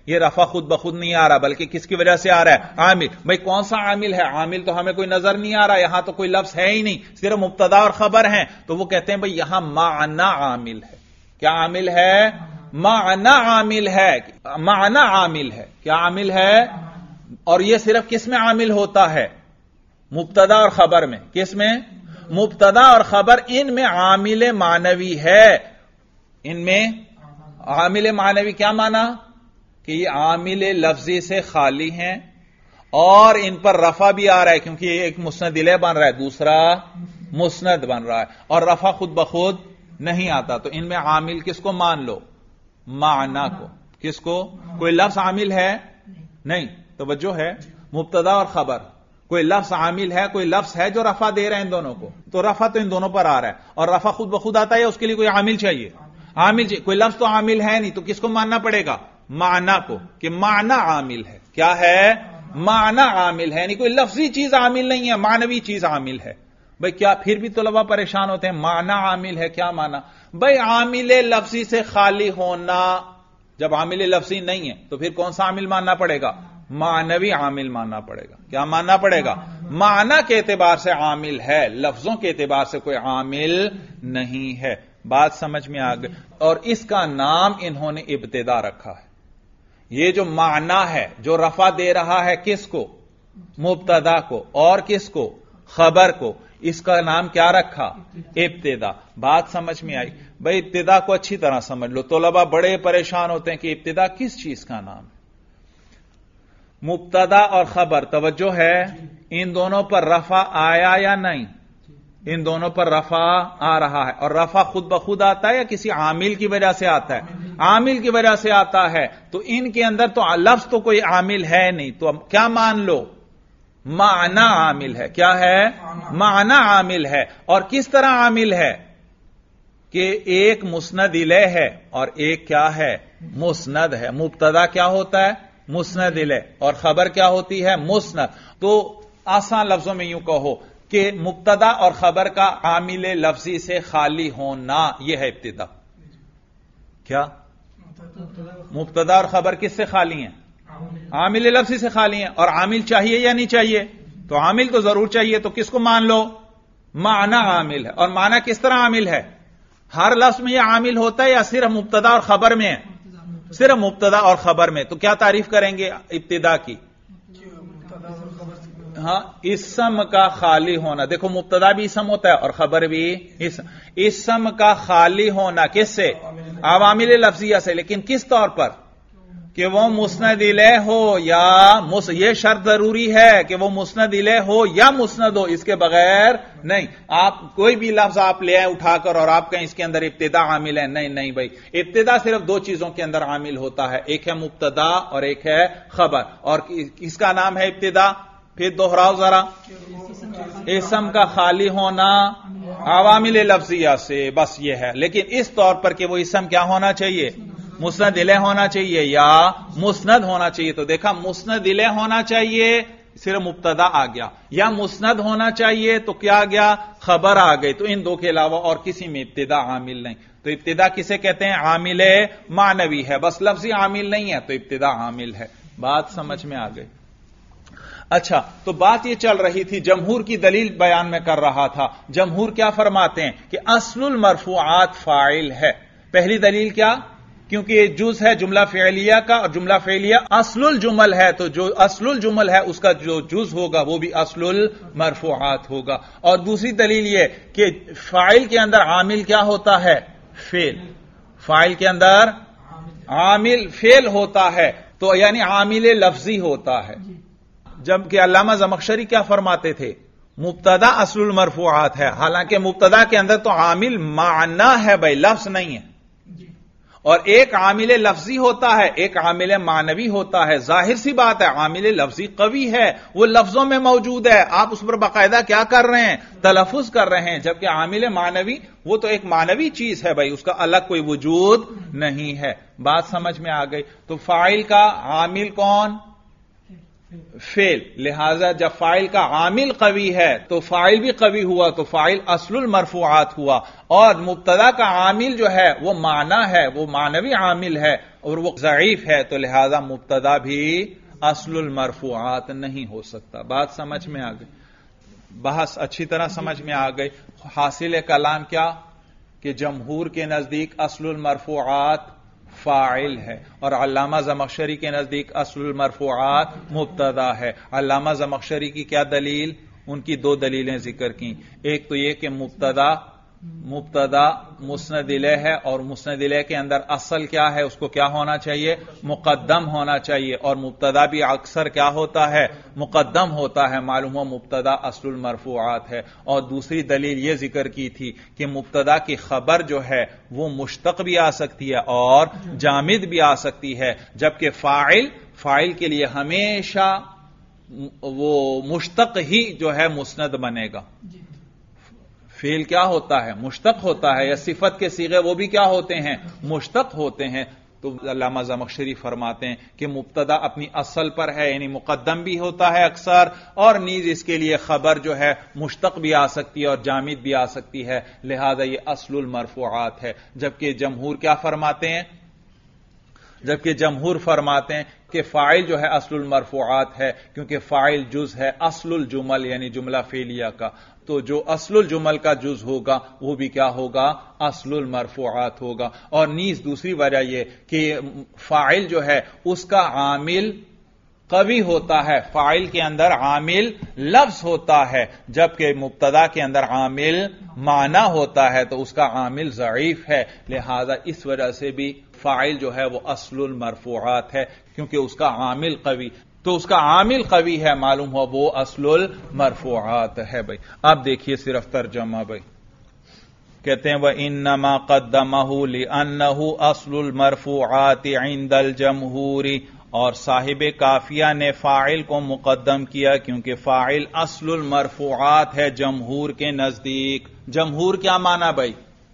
یہ رفع خود بخود نہیں آ رہا بلکہ کس کی وجہ سے آ رہا ہے؟ عامل. بھائی کون سا عامل ہے؟ عامل تو ہمیں کوئی نظر نہیں آ رہا, یہاں تو کوئی لفظ ہے ہی نہیں, صرف مبتدا اور خبر ہیں. تو وہ کہتے ہیں بھائی یہاں معنی عامل ہے. کیا عامل ہے؟ معنی عامل ہے. معنی عامل ہے. کیا عامل ہے؟ اور یہ صرف کس میں عامل ہوتا ہے؟ مبتدا اور خبر میں. کس میں؟ مبتدا اور خبر, ان میں عامل معنوی ہے. ان میں عامل معنوی کیا مانا؟ کہ یہ عامل لفظی سے خالی ہیں اور ان پر رفع بھی آ رہا ہے کیونکہ ایک مسند الیہ بن رہا ہے, دوسرا مسند بن رہا ہے, اور رفع خود بخود نہیں آتا. تو ان میں عامل کس کو مان لو؟ معنی کو. کس کو؟ کوئی لفظ عامل ہے نہیں, توجہ ہے, مبتدا اور خبر. کوئی لفظ عامل ہے, کوئی لفظ ہے جو رفع دے رہے ہیں ان دونوں کو, تو رفع تو ان دونوں پر آ رہا ہے, اور رفع خود بخود آتا ہے, اس کے لیے کوئی عامل چاہیے. عامل چاہیے. کوئی لفظ تو عامل ہے نہیں, تو کس کو ماننا پڑے گا؟ معنی کو, کہ معنی عامل ہے. کیا ہے؟ معنی عامل ہے. یعنی کوئی لفظی چیز عامل نہیں ہے, معنوی چیز عامل ہے. بھئی کیا پھر بھی طلبہ پریشان ہوتے ہیں, معنی عامل ہے, کیا معنی؟ بھئی عامل لفظی سے خالی ہونا. جب عامل لفظی نہیں ہے تو پھر کون سا عامل ماننا پڑے گا؟ معنوی عامل ماننا پڑے گا. کیا ماننا پڑے گا؟ معنی کے اعتبار سے عامل ہے, لفظوں کے اعتبار سے کوئی عامل نہیں ہے. بات سمجھ میں آ گئی. اور اس کا نام انہوں نے ابتدا رکھا ہے. یہ جو معنی ہے جو رفع دے رہا ہے کس کو؟ مبتدا کو. اور کس کو؟ خبر کو. اس کا نام کیا رکھا؟ ابتدا. بات سمجھ میں آئی؟ بھئی ابتدا کو اچھی طرح سمجھ لو. طلبہ بڑے پریشان ہوتے ہیں کہ ابتدا کس چیز کا نام ہے؟ مبتدا اور خبر, توجہ ہے, ان دونوں پر رفع آیا یا نہیں؟ ان دونوں پر رفع آ رہا ہے. اور رفع خود بخود آتا ہے یا کسی عامل کی وجہ سے آتا ہے؟ عامل کی وجہ سے آتا ہے. تو ان کے اندر تو لفظ تو کوئی عامل ہے نہیں, تو اب کیا مان لو؟ معنی عامل ہے. کیا ہے؟ معنی عامل ہے. اور کس طرح عامل ہے؟ کہ ایک مسند الیہ ہے اور ایک کیا ہے؟ مسند ہے. مبتدا کیا ہوتا ہے؟ مسند الیہ. اور خبر کیا ہوتی ہے؟ مسند. تو آسان لفظوں میں یوں کہو کہ مبتدا اور خبر کا عامل لفظی سے خالی ہونا, یہ ہے ابتدا. کیا؟ مبتدا اور خبر کس سے خالی ہیں؟ عامل لفظی سے خالی ہیں. اور عامل چاہیے یا نہیں چاہیے؟ تو عامل تو ضرور چاہیے. تو کس کو مان لو؟ معنی عامل ہے. اور معنی کس طرح عامل ہے؟ ہر لفظ میں یہ عامل ہوتا ہے یا صرف مبتدا اور خبر میں ہے؟ صرف مبتدا اور خبر میں. تو کیا تعریف کریں گے ابتدا کی؟ ہاں, اسم کا خالی ہونا. دیکھو مبتدا بھی اسم ہوتا ہے اور خبر بھی اسم. اسم کا خالی ہونا کس سے؟ عوامل لفظیہ سے. لیکن کس طور پر؟ کہ وہ مسند الیہ ہو یا یہ شرط ضروری ہے کہ وہ مسند الیہ ہو یا مسند ہو, اس کے بغیر نہیں. آپ کوئی بھی لفظ آپ لے آئیں اٹھا کر اور آپ کہیں اس کے اندر ابتدا عامل ہے, نہیں نہیں بھائی. ابتدا صرف دو چیزوں کے اندر عامل ہوتا ہے, ایک ہے مبتدا اور ایک ہے خبر. اور کس کا نام ہے ابتدا؟ پھر دوہراؤ ذرا. اسم کا خالی ہونا عوامل لفظیہ سے, بس یہ ہے. لیکن اس طور پر کہ وہ اسم کیا ہونا چاہیے؟ مسند الیہ ہونا چاہیے یا مسند ہونا چاہیے. تو دیکھا مسند الیہ ہونا چاہیے, صرف مبتدا آ گیا, یا مسند ہونا چاہیے تو کیا آ گیا؟ خبر آ گئی. تو ان دو کے علاوہ اور کسی میں ابتدا عامل نہیں. تو ابتدا کسے کہتے ہیں؟ عامل معنوی ہے, بس لفظی عامل نہیں ہے تو ابتدا عامل ہے. بات سمجھ میں آ گئی؟ اچھا, تو بات یہ چل رہی تھی, جمہور کی دلیل بیان میں کر رہا تھا. جمہور کیا فرماتے ہیں؟ کہ اصل المرفوعات فاعل ہے. پہلی دلیل کیا؟ کیونکہ یہ جز ہے جملہ فعلیہ کا, اور جملہ فعلیہ اصل الجمل ہے, تو جو اصل الجمل ہے اس کا جو جز ہوگا وہ بھی اصل المرفوعات ہوگا. اور دوسری دلیل یہ کہ فاعل کے اندر عامل کیا ہوتا ہے؟ فعل. فاعل کے اندر عامل فعل ہوتا ہے, تو یعنی عامل لفظی ہوتا ہے. جبکہ علامہ زمخشری کیا فرماتے تھے؟ مبتدا اصل المرفوعات ہے. حالانکہ مبتدا کے اندر تو عامل معنی ہے بھائی, لفظ نہیں ہے. اور ایک عامل لفظی ہوتا ہے, ایک عامل معنوی ہوتا ہے. ظاہر سی بات ہے عامل لفظی قوی ہے, وہ لفظوں میں موجود ہے, آپ اس پر باقاعدہ کیا کر رہے ہیں؟ تلفظ کر رہے ہیں. جبکہ عامل معنوی وہ تو ایک معنوی چیز ہے بھائی, اس کا الگ کوئی وجود نہیں ہے. بات سمجھ میں آ گئی؟ تو فاعل کا عامل کون؟ فعل، لہذا جب فاعل کا عامل قوی ہے تو فاعل بھی قوی ہوا، تو فاعل اصل المرفوعات ہوا، اور مبتدا کا عامل جو ہے وہ معنی ہے، وہ معنوی عامل ہے اور وہ ضعیف ہے، تو لہذا مبتدا بھی اصل المرفوعات نہیں ہو سکتا۔ بات سمجھ میں آ گئی، بحث اچھی طرح سمجھ میں آ گئی۔ حاصل کلام کیا کہ جمہور کے نزدیک اصل المرفوعات فاعل ہے، اور علامہ زمخشری کے نزدیک اصل المرفوعات مبتدا ہے۔ علامہ زمخشری کی کیا دلیل؟ ان کی دو دلیلیں ذکر کی، ایک تو یہ کہ مبتدا مسند الیہ ہے، اور مسند الیہ کے اندر اصل کیا ہے؟ اس کو کیا ہونا چاہیے؟ مقدم ہونا چاہیے، اور مبتدا بھی اکثر کیا ہوتا ہے؟ مقدم ہوتا ہے، معلوم ہوا مبتدا اصل المرفوعات ہے۔ اور دوسری دلیل یہ ذکر کی تھی کہ مبتدا کی خبر جو ہے وہ مشتق بھی آ سکتی ہے اور جامد بھی آ سکتی ہے، جبکہ فاعل کے لیے ہمیشہ وہ مشتق ہی جو ہے مسند بنے گا۔ فعل کیا ہوتا ہے؟ مشتق ہوتا ہے، یا صفت کے صیغے وہ بھی کیا ہوتے ہیں؟ مشتق ہوتے ہیں۔ تو علامہ زمخشری فرماتے ہیں کہ مبتدا اپنی اصل پر ہے، یعنی مقدم بھی ہوتا ہے اکثر، اور نیز اس کے لیے خبر جو ہے مشتق بھی آ سکتی ہے اور جامد بھی آ سکتی ہے، لہذا یہ اصل المرفوعات ہے۔ جبکہ جمہور کیا فرماتے ہیں؟ جبکہ جمہور فرماتے ہیں کہ فاعل جو ہے اصل المرفوعات ہے، کیونکہ فاعل جز ہے اصل الجمل یعنی جملہ فعلیہ کا، تو جو اصل الجمل کا جز ہوگا وہ بھی کیا ہوگا؟ اصل المرفوعات ہوگا۔ اور نیز دوسری وجہ یہ کہ فاعل جو ہے اس کا عامل قوی ہوتا ہے، فاعل کے اندر عامل لفظ ہوتا ہے، جبکہ مبتدا کے اندر عامل معنی ہوتا ہے، تو اس کا عامل ضعیف ہے، لہذا اس وجہ سے بھی فاعل جو ہے وہ اصل المرفوعات ہے، کیونکہ اس کا عامل قوی، تو اس کا عامل قوی ہے، معلوم ہوا وہ اصل المرفوعات ہے۔ بھائی اب دیکھیے صرف ترجمہ، بھائی کہتے ہیں وَإِنَّمَا قَدَّمَهُ لِأَنَّهُ أَصْلُ الْمَرْفُوعَاتِ عِنْدَ الْجَمْهُورِ، اور صاحب کافیہ نے فاعل کو مقدم کیا کیونکہ فاعل اصل المرفوعات ہے جمہور کے نزدیک۔ جمہور کیا معنی بھائی؟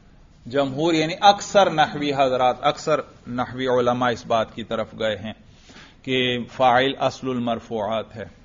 جمہور یعنی اکثر نحوی حضرات، اکثر نحوی علماء اس بات کی طرف گئے ہیں کہ فاعل اصل المرفوعات ہے۔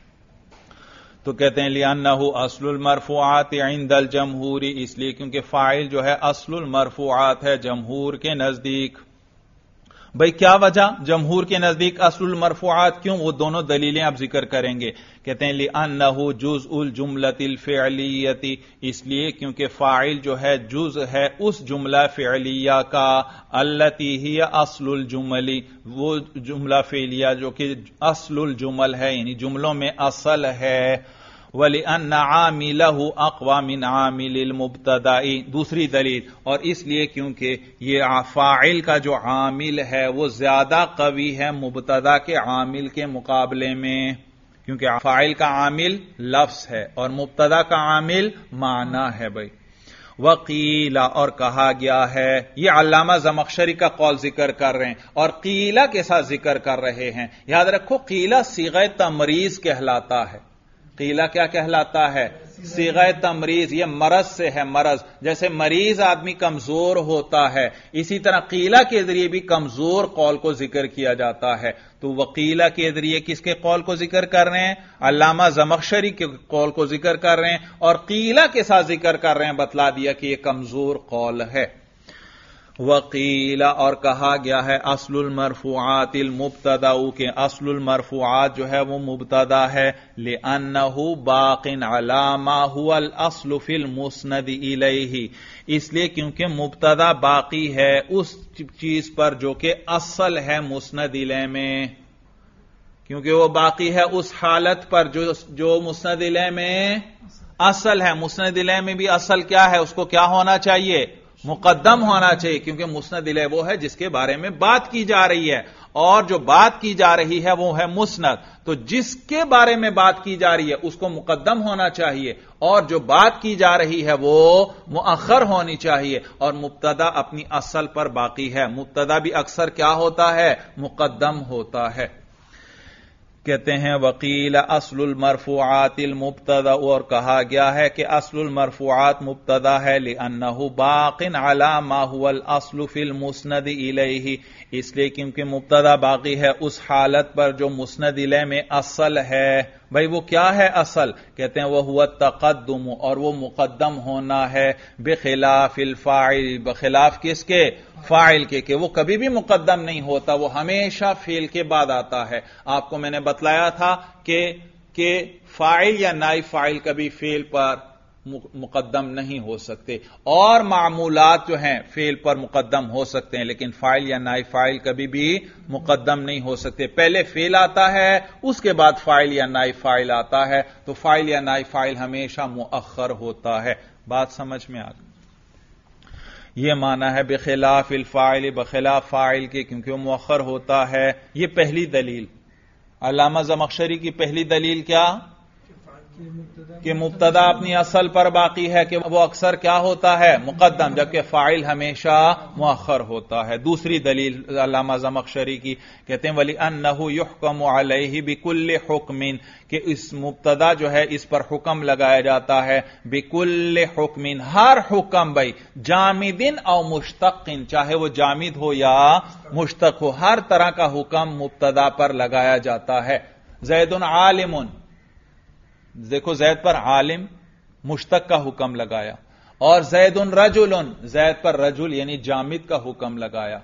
تو کہتے ہیں لِأَنَّهُ أَصْلُ الْمَرْفُوعَاتِ عِنْدَ الْجَمْهُورِ، اس لیے کیونکہ فاعل جو ہے اصل المرفوعات ہے جمہور کے نزدیک۔ بھئی کیا وجہ جمہور کے نزدیک اصل المرفوعات کیوں؟ وہ دونوں دلیلیں اب ذکر کریں گے۔ کہتے ہیں لِأَنَّهُ جُزْءُ الْجُمْلَةِ الْفِعْلِيَّةِ، اس لیے کیونکہ فاعل جو ہے جز ہے اس جملہ فعلیہ کا، الَّتِي هِيَ اصل الجمل، وہ جملہ فعلیہ جو کہ اصل الجمل ہے، یعنی جملوں میں اصل ہے۔ وَلِأَنَّ عَامِلَهُ أَقْوَى مِنْ عَامِلِ الْمُبْتَدَاءِ، دوسری دلیل، اور اس لیے کیونکہ یہ فاعل کا جو عامل ہے وہ زیادہ قوی ہے مبتدا کے عامل کے مقابلے میں، کیونکہ فاعل کا عامل لفظ ہے اور مبتدا کا عامل معنی ہے۔ بھائی وقیلا، اور کہا گیا ہے، یہ علامہ زمخشری کا قول ذکر کر رہے ہیں اور قیلا کے ساتھ ذکر کر رہے ہیں۔ یاد رکھو قیلا صیغہ تمریض کہلاتا ہے۔ قیلا کیا کہلاتا ہے؟ صیغہ تمریض، یہ مرض سے ہے، مرض، جیسے مریض آدمی کمزور ہوتا ہے، اسی طرح قیلا کے ذریعے بھی کمزور قول کو ذکر کیا جاتا ہے۔ تو وقیلا کے ذریعے کس کے قول کو ذکر کر رہے ہیں؟ علامہ زمخشری کے قول کو ذکر کر رہے ہیں، اور قیلا کے ساتھ ذکر کر رہے ہیں، بتلا دیا کہ یہ کمزور قول ہے۔ وقیلا، اور کہا گیا ہے اصل المرفوعات المبتدا، کہ اصل المرفوعات جو ہے وہ مبتدا ہے، لأنہ باق علی ما هو الاصل فی المسند الیہ، اس لیے کیونکہ مبتدا باقی ہے اس چیز پر جو کہ اصل ہے مسند الیہ میں، کیونکہ وہ باقی ہے اس حالت پر جو مسند الیہ میں اصل ہے۔ مسند الیہ میں بھی اصل کیا ہے؟ اس کو کیا ہونا چاہیے؟ مقدم ہونا چاہیے، کیونکہ مسند الیہ وہ ہے جس کے بارے میں بات کی جا رہی ہے، اور جو بات کی جا رہی ہے وہ ہے مسند، تو جس کے بارے میں بات کی جا رہی ہے اس کو مقدم ہونا چاہیے، اور جو بات کی جا رہی ہے وہ مؤخر ہونی چاہیے، اور مبتدا اپنی اصل پر باقی ہے۔ مبتدا بھی اکثر کیا ہوتا ہے؟ مقدم ہوتا ہے۔ کہتے ہیں وقیل اصل المرفوعات المبتدا، اور کہا گیا ہے کہ اصل المرفوعات مبتدا ہے، لأنه باق على ما هو الاصل في المسند الیہ، اس لیے کیونکہ مبتدا باقی ہے اس حالت پر جو مسند الیہ میں اصل ہے۔ بھائی وہ کیا ہے اصل؟ کہتے ہیں وہ ہوا تقدم، اور وہ مقدم ہونا ہے، بخلاف الفاعل، بخلاف کس کے؟ فاعل کے، کہ وہ کبھی بھی مقدم نہیں ہوتا، وہ ہمیشہ فعل کے بعد آتا ہے۔ آپ کو میں نے بتلایا تھا کہ فاعل یا نائب فاعل کبھی فعل پر مقدم نہیں ہو سکتے، اور معمولات جو ہیں فعل پر مقدم ہو سکتے ہیں، لیکن فاعل یا نائب فاعل کبھی بھی مقدم نہیں ہو سکتے۔ پہلے فعل آتا ہے، اس کے بعد فاعل یا نائب فاعل آتا ہے، تو فاعل یا نائب فاعل ہمیشہ مؤخر ہوتا ہے۔ بات سمجھ میں آ گئی؟ یہ معنی ہے بخلاف الفاعل، بخلاف فاعل کے، کیونکہ وہ مؤخر ہوتا ہے۔ یہ پہلی دلیل۔ علامہ زمخشری کی پہلی دلیل کیا؟ کہ مبتدا اپنی اصل پر باقی ہے، کہ وہ اکثر کیا ہوتا ہے؟ مقدم، جبکہ فاعل ہمیشہ مؤخر ہوتا ہے۔ دوسری دلیل علامہ زمخشری کی، کہتے ہیں وَلِأَنَّهُ يُحْكَمُ عَلَيْهِ بِكُلِّ حُكْمٍ، کہ اس مبتدا جو ہے اس پر حکم لگایا جاتا ہے، بِكُلِّ حُكْمٍ، ہر حکم بھائی، جامد او مشتق، چاہے وہ جامد ہو یا مشتق ہو، ہر طرح کا حکم مبتدا پر لگایا جاتا ہے۔ زید عالم، دیکھو زید پر عالم مشتق کا حکم لگایا، اور زید رجل، زید پر رجل یعنی جامد کا حکم لگایا،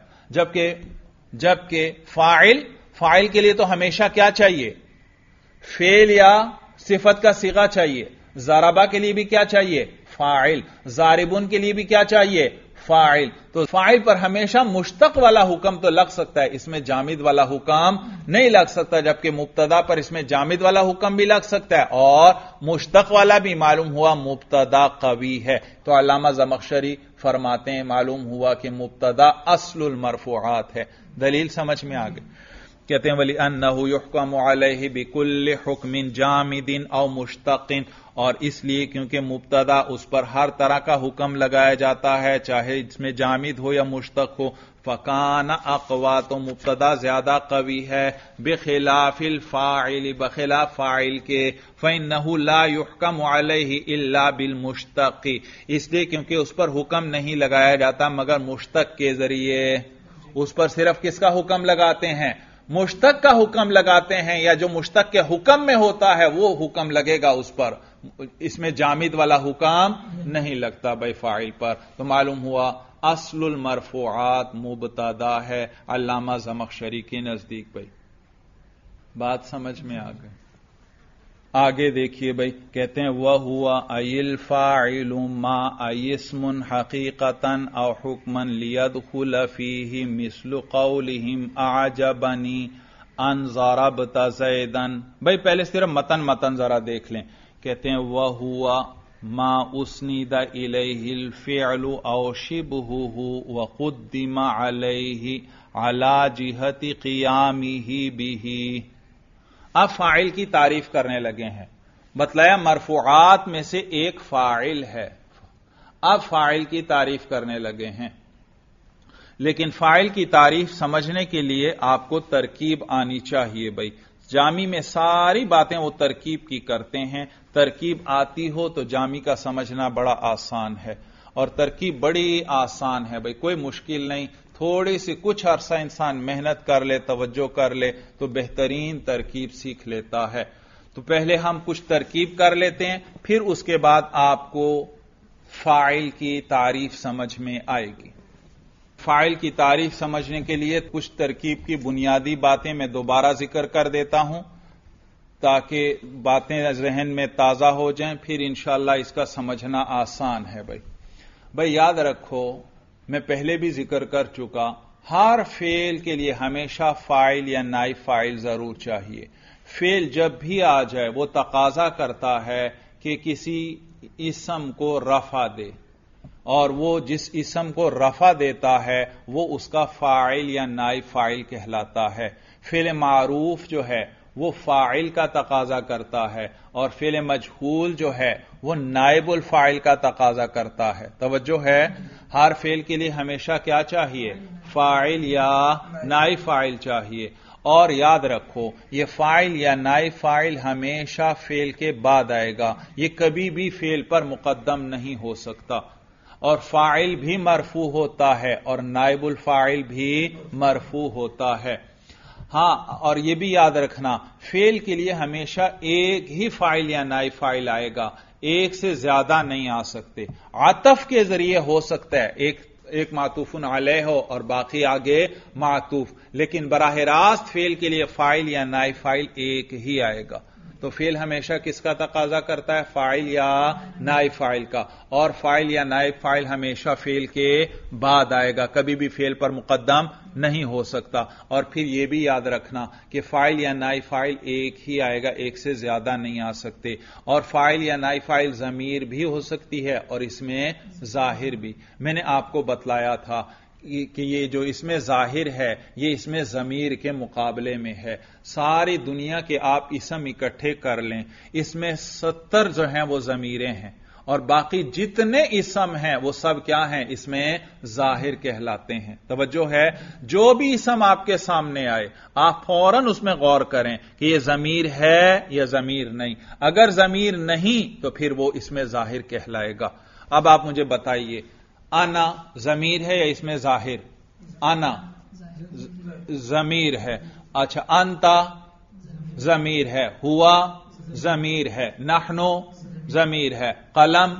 جبکہ فاعل کے لیے تو ہمیشہ کیا چاہیے؟ فعل یا صفت کا صیغہ چاہیے۔ ضربہ کے لیے بھی کیا چاہیے؟ فاعل۔ ضاربن کے لیے بھی کیا چاہیے؟ فاعل۔ تو فاعل پر ہمیشہ مشتق والا حکم تو لگ سکتا ہے، اس میں جامد والا حکم نہیں لگ سکتا، جبکہ مبتدا پر اس میں جامد والا حکم بھی لگ سکتا ہے، اور مشتق والا بھی معلوم ہوا مبتدا قوی ہے۔ تو علامہ زمخشری فرماتے ہیں معلوم ہوا کہ مبتدا اصل المرفوعات ہے۔ دلیل سمجھ میں آ گئی؟ کہتے ہیں وَلِأَنَّهُ يُحْكَمُ عَلَيْهِ بِكُلِّ حُكْمٍ جَامِدٍ أَوْ مُشْتَقٍ، اور اس لیے کیونکہ مبتدا اس پر ہر طرح کا حکم لگایا جاتا ہے، چاہے اس میں جامد ہو یا مشتق ہو، فَكَانَ أَقْوَى، تو مبتدا زیادہ قوی ہے، بِخِلَافِ الْفَاعِلِ، بخلاف فاعل کے، فَإِنَّهُ لَا يُحْكَمُ عَلَيْهِ إِلَّا بِالْمُشْتَقِ، اس لیے کیونکہ اس پر حکم نہیں لگایا جاتا مگر مشتق کے ذریعے۔ اس پر صرف کس کا حکم لگاتے ہیں؟ مشتق کا حکم لگاتے ہیں، یا جو مشتق کے حکم میں ہوتا ہے وہ حکم لگے گا اس پر، اس میں جامد والا حکم نہیں لگتا بھائی فاعل پر۔ تو معلوم ہوا اصل المرفوعات مبتدا ہے علامہ زمخشری کے نزدیک۔ بھائی بات سمجھ میں آ گئی؟ آگے دیکھیے بھائی، کہتے ہیں وَهُوَ أَيِ الْفَاعِلُ مَا أَيِ اسْمٌ حَقِيقَةً أَوْ حُكْمًا لِيَدْخُلَ فِيهِ مِثْلُ قَوْلِهِمْ أَعْجَبَنِي أَنْ ضَرَبْتَ زَيْدًا۔ بھائی پہلے صرف متن ذرا دیکھ لیں۔ کہتے ہیں وَهُوَ مَا أُسْنِدَ إِلَيْهِ الْفِعْلُ أَوْ شِبْهُهُ وَقُدِّمَ عَلَيْهِ عَلَى جِهَةِ قِيَامِهِ بِهِ۔ اب فاعل کی تعریف کرنے لگے ہیں۔ بتلایا مرفوعات میں سے ایک فاعل ہے، اب فاعل کی تعریف کرنے لگے ہیں، لیکن فاعل کی تعریف سمجھنے کے لیے آپ کو ترکیب آنی چاہیے۔ بھائی جامی میں ساری باتیں وہ ترکیب کی کرتے ہیں، ترکیب آتی ہو تو جامی کا سمجھنا بڑا آسان ہے، اور ترکیب بڑی آسان ہے بھائی، کوئی مشکل نہیں۔ تھوڑی سی کچھ عرصہ انسان محنت کر لے، توجہ کر لے تو بہترین ترکیب سیکھ لیتا ہے۔ تو پہلے ہم کچھ ترکیب کر لیتے ہیں، پھر اس کے بعد آپ کو فاعل کی تعریف سمجھ میں آئے گی۔ فاعل کی تعریف سمجھنے کے لیے کچھ ترکیب کی بنیادی باتیں میں دوبارہ ذکر کر دیتا ہوں تاکہ باتیں ذہن میں تازہ ہو جائیں، پھر انشاءاللہ اس کا سمجھنا آسان ہے۔ بھائی یاد رکھو، میں پہلے بھی ذکر کر چکا، ہر فعل کے لیے ہمیشہ فاعل یا نائب فاعل ضرور چاہیے۔ فعل جب بھی آ جائے وہ تقاضا کرتا ہے کہ کسی اسم کو رفع دے، اور وہ جس اسم کو رفع دیتا ہے وہ اس کا فاعل یا نائب فاعل کہلاتا ہے۔ فعل معروف جو ہے وہ فاعل کا تقاضا کرتا ہے، اور فعل مجہول جو ہے وہ نائب الفاعل کا تقاضا کرتا ہے۔ توجہ ہے، ہر فعل کے لیے ہمیشہ کیا چاہیے؟ فاعل یا نائب فاعل چاہیے، اور یاد رکھو یہ فاعل یا نائب فاعل ہمیشہ فعل کے بعد آئے گا، یہ کبھی بھی فعل پر مقدم نہیں ہو سکتا، اور فاعل بھی مرفوع ہوتا ہے اور نائب الفاعل بھی مرفوع ہوتا ہے۔ ہاں، اور یہ بھی یاد رکھنا فعل کے لیے ہمیشہ ایک ہی فاعل یا نائب فاعل آئے گا، ایک سے زیادہ نہیں آ سکتے۔ عطف کے ذریعے ہو سکتا ہے ایک معطوف علیہ ہو اور باقی آگے معطوف، لیکن براہ راست فعل کے لیے فاعل یا نائب فاعل ایک ہی آئے گا۔ تو فعل ہمیشہ کس کا تقاضا کرتا ہے؟ فاعل یا نائب فاعل کا، اور فاعل یا نائب فاعل ہمیشہ فعل کے بعد آئے گا، کبھی بھی فعل پر مقدم نہیں ہو سکتا۔ اور پھر یہ بھی یاد رکھنا کہ فاعل یا نائب فاعل ایک ہی آئے گا، ایک سے زیادہ نہیں آ سکتے، اور فاعل یا نائب فاعل ضمیر بھی ہو سکتی ہے اور اس میں ظاہر بھی۔ میں نے آپ کو بتلایا تھا کہ یہ جو اس میں ظاہر ہے یہ اس میں ضمیر کے مقابلے میں ہے۔ ساری دنیا کے آپ اسم اکٹھے کر لیں، اس میں 70 جو ہیں وہ ضمیریں ہیں، اور باقی جتنے اسم ہیں وہ سب کیا ہیں؟ اس میں ظاہر کہلاتے ہیں۔ توجہ ہے، جو بھی اسم آپ کے سامنے آئے آپ فوراً اس میں غور کریں کہ یہ ضمیر ہے یا ضمیر نہیں، اگر ضمیر نہیں تو پھر وہ اس میں ظاہر کہلائے گا۔ اب آپ مجھے بتائیے، انا ضمیر ہے یا اس میں ظاہر؟ انا ضمیر ہے، اچھا انتا ضمیر ہے، ہوا ضمیر ہے، نحنو ضمیر ہے، قلم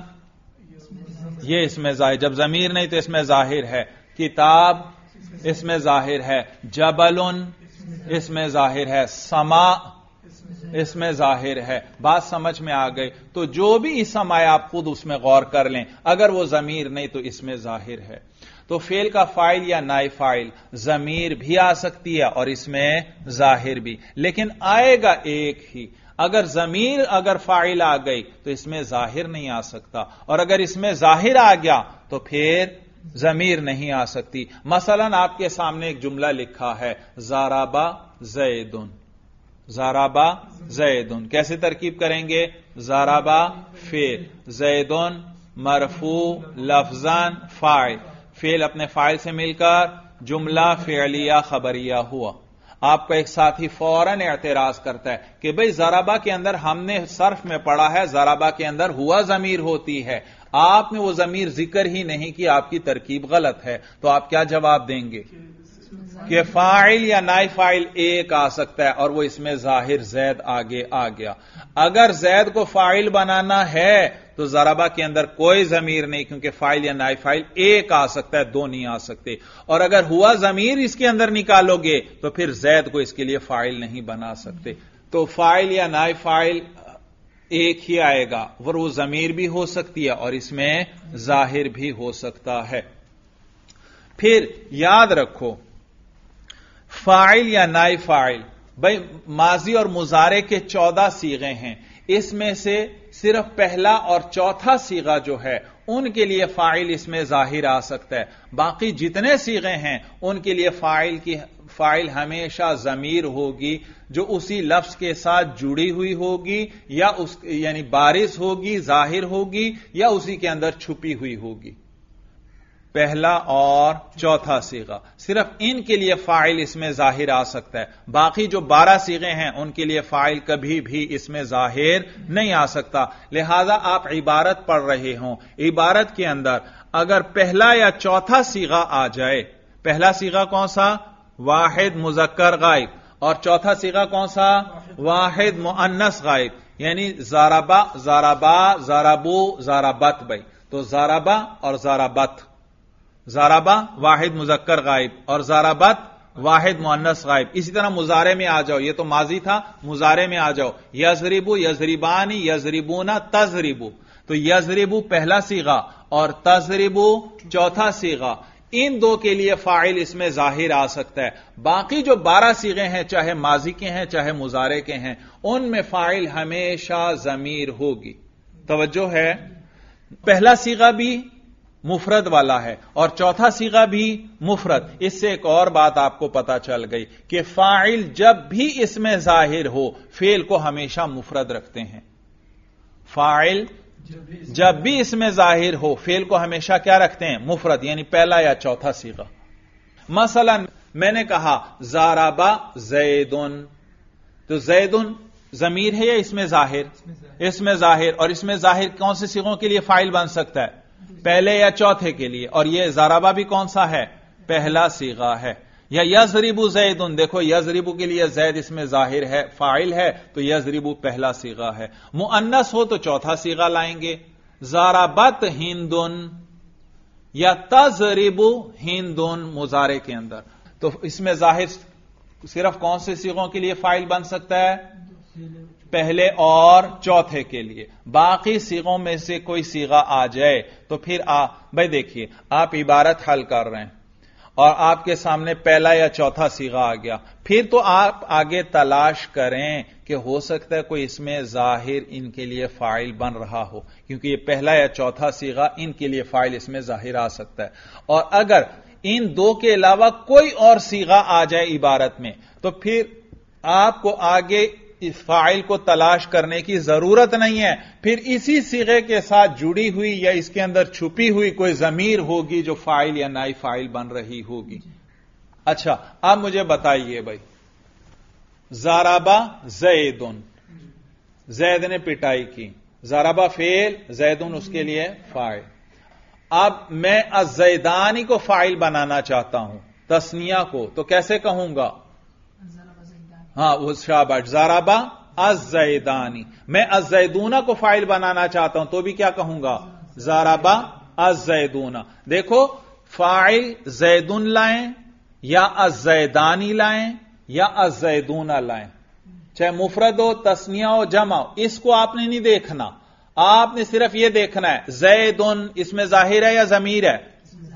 یہ اس میں ظاہر، جب ضمیر نہیں تو اس میں ظاہر ہے، کتاب اس میں ظاہر ہے، جبل اس میں ظاہر ہے، سما اس میں ظاہر ہے۔ بات سمجھ میں آ گئی؟ تو جو بھی اسم آئے آپ خود اس میں غور کر لیں، اگر وہ ضمیر نہیں تو اس میں ظاہر ہے۔ تو فعل کا فاعل یا نائب فاعل ضمیر بھی آ سکتی ہے اور اس میں ظاہر بھی، لیکن آئے گا ایک ہی۔ اگر ضمیر اگر فاعل آ گئی تو اس میں ظاہر نہیں آ سکتا، اور اگر اس میں ظاہر آ گیا تو پھر ضمیر نہیں آ سکتی۔ مثلا آپ کے سامنے ایک جملہ لکھا ہے، ضربا زیدن، ضربا زیدن، کیسے ترکیب کریں گے؟ ضربا فعل، زیدن مرفوع لفظاً فاعل، فعل اپنے فاعل سے مل کر جملہ فعلیہ خبریہ ہوا۔ آپ کا ایک ساتھی فوراً اعتراض کرتا ہے کہ بھئی ضربا کے اندر ہم نے صرف میں پڑھا ہے ضربا کے اندر ہوا ضمیر ہوتی ہے، آپ نے وہ ضمیر ذکر ہی نہیں کی، آپ کی ترکیب غلط ہے۔ تو آپ کیا جواب دیں گے؟ کہ فاعل یا نائب فاعل ایک آ سکتا ہے اور وہ اس میں ظاہر زید آگے آ گیا۔ اگر زید کو فاعل بنانا ہے تو ضربا کے اندر کوئی ضمیر نہیں، کیونکہ فاعل یا نائب فاعل ایک آ سکتا ہے، دو نہیں آ سکتے، اور اگر ہوا ضمیر اس کے اندر نکالو گے تو پھر زید کو اس کے لیے فاعل نہیں بنا سکتے۔ تو فاعل یا نائب فاعل ایک ہی آئے گا، اور وہ ضمیر بھی ہو سکتی ہے اور اس میں ظاہر بھی ہو سکتا ہے۔ پھر یاد رکھو فاعل یا نائب فاعل، بھائی ماضی اور مضارع کے 14 صیغے ہیں، اس میں سے صرف پہلا اور چوتھا صیغہ جو ہے ان کے لیے فاعل اس میں ظاہر آ سکتا ہے، باقی جتنے صیغے ہیں ان کے لیے فاعل ہمیشہ ضمیر ہوگی جو اسی لفظ کے ساتھ جڑی ہوئی ہوگی، یا یعنی بارز ہوگی، ظاہر ہوگی، یا اسی کے اندر چھپی ہوئی ہوگی۔ پہلا اور چوتھا صیغہ صرف ان کے لیے فاعل اس میں ظاہر آ سکتا ہے، باقی جو 12 صیغے ہیں ان کے لیے فاعل کبھی بھی اس میں ظاہر نہیں آ سکتا۔ لہذا آپ عبارت پڑھ رہے ہوں، عبارت کے اندر اگر پہلا یا چوتھا صیغہ آ جائے، پہلا صیغہ کون سا؟ واحد مذکر غائب، اور چوتھا صیغہ کون سا؟ واحد مؤنث غائب، یعنی ضربا ضربا ضربو ضربت، بھائی تو ضربا اور ضربت، ضربا واحد مذکر غائب اور ضربت واحد مؤنث غائب۔ اسی طرح مضارع میں آ جاؤ، یہ تو ماضی تھا، مضارع میں آ جاؤ، یضربو یضربانی یضربونا تضربو، تو یضربو پہلا صیغہ اور تضربو چوتھا صیغہ، ان دو کے لیے فاعل اس میں ظاہر آ سکتا ہے۔ باقی جو 12 صیغے ہیں، چاہے ماضی کے ہیں چاہے مضارع کے ہیں، ان میں فاعل ہمیشہ ضمیر ہوگی۔ توجہ ہے، پہلا صیغہ بھی مفرد والا ہے اور چوتھا صیغہ بھی مفرد۔ اس سے ایک اور بات آپ کو پتا چل گئی کہ فاعل جب بھی اس میں ظاہر ہو فعل کو ہمیشہ مفرد رکھتے ہیں۔ فاعل جب بھی اس میں ظاہر ہو فعل کو ہمیشہ کیا رکھتے ہیں؟ مفرد، یعنی پہلا یا چوتھا صیغہ۔ مثلا میں نے کہا ضربا زیدن، تو زیدن ضمیر ہے یا اس میں ظاہر؟ اس میں ظاہر، اور اس میں ظاہر کون سے صیغوں کے لیے فاعل بن سکتا ہے؟ پہلے یا چوتھے کے لیے، اور یہ ضربا بھی کون سا ہے؟ پہلا صیغہ ہے۔ یا یضرب زیدن، دیکھو یضرب کے لیے زید اس میں ظاہر ہے، فاعل ہے، تو یضرب پہلا صیغہ ہے۔ مؤنث ہو تو چوتھا صیغہ لائیں گے، ضربت ہندن یا تضرب ہندن مضارع کے اندر، تو اس میں ظاہر صرف کون سے صیغوں کے لیے فاعل بن سکتا ہے؟ پہلے اور چوتھے کے لیے۔ باقی صیغوں میں سے کوئی صیغہ آ جائے تو پھر بھائی دیکھیے، آپ عبارت حل کر رہے ہیں اور آپ کے سامنے پہلا یا چوتھا صیغہ آ گیا، پھر تو آپ آگے تلاش کریں کہ ہو سکتا ہے کوئی اس میں ظاہر ان کے لیے فاعل بن رہا ہو، کیونکہ یہ پہلا یا چوتھا صیغہ ان کے لیے فاعل اس میں ظاہر آ سکتا ہے۔ اور اگر ان دو کے علاوہ کوئی اور صیغہ آ جائے عبارت میں تو پھر آپ کو آگے اس فاعل کو تلاش کرنے کی ضرورت نہیں ہے، پھر اسی صیغے کے ساتھ جڑی ہوئی یا اس کے اندر چھپی ہوئی کوئی ضمیر ہوگی جو فاعل یا نائب فاعل بن رہی ہوگی۔ اچھا اب مجھے بتائیے بھائی، ضربا زیدن، زید نے پٹائی کی، ضربا فعل، زیدن اس کے لیے فاعل۔ اب میں الزیدانی کو فاعل بنانا چاہتا ہوں، تثنیہ کو، تو کیسے کہوں گا؟ ہاں وہ شاباش، ضربا الزیدانی۔ میں الزیدون کو فاعل بنانا چاہتا ہوں تو بھی کیا کہوں گا؟ ضربا الزیدون۔ دیکھو فاعل زیدن لائیں یا الزیدانی لائیں یا الزیدون لائیں، چاہے مفرد ہو، تثنیہ ہو، جمع ہو، اس کو آپ نے نہیں دیکھنا، آپ نے صرف یہ دیکھنا ہے زیدن اس میں ظاہر ہے یا ضمیر ہے؟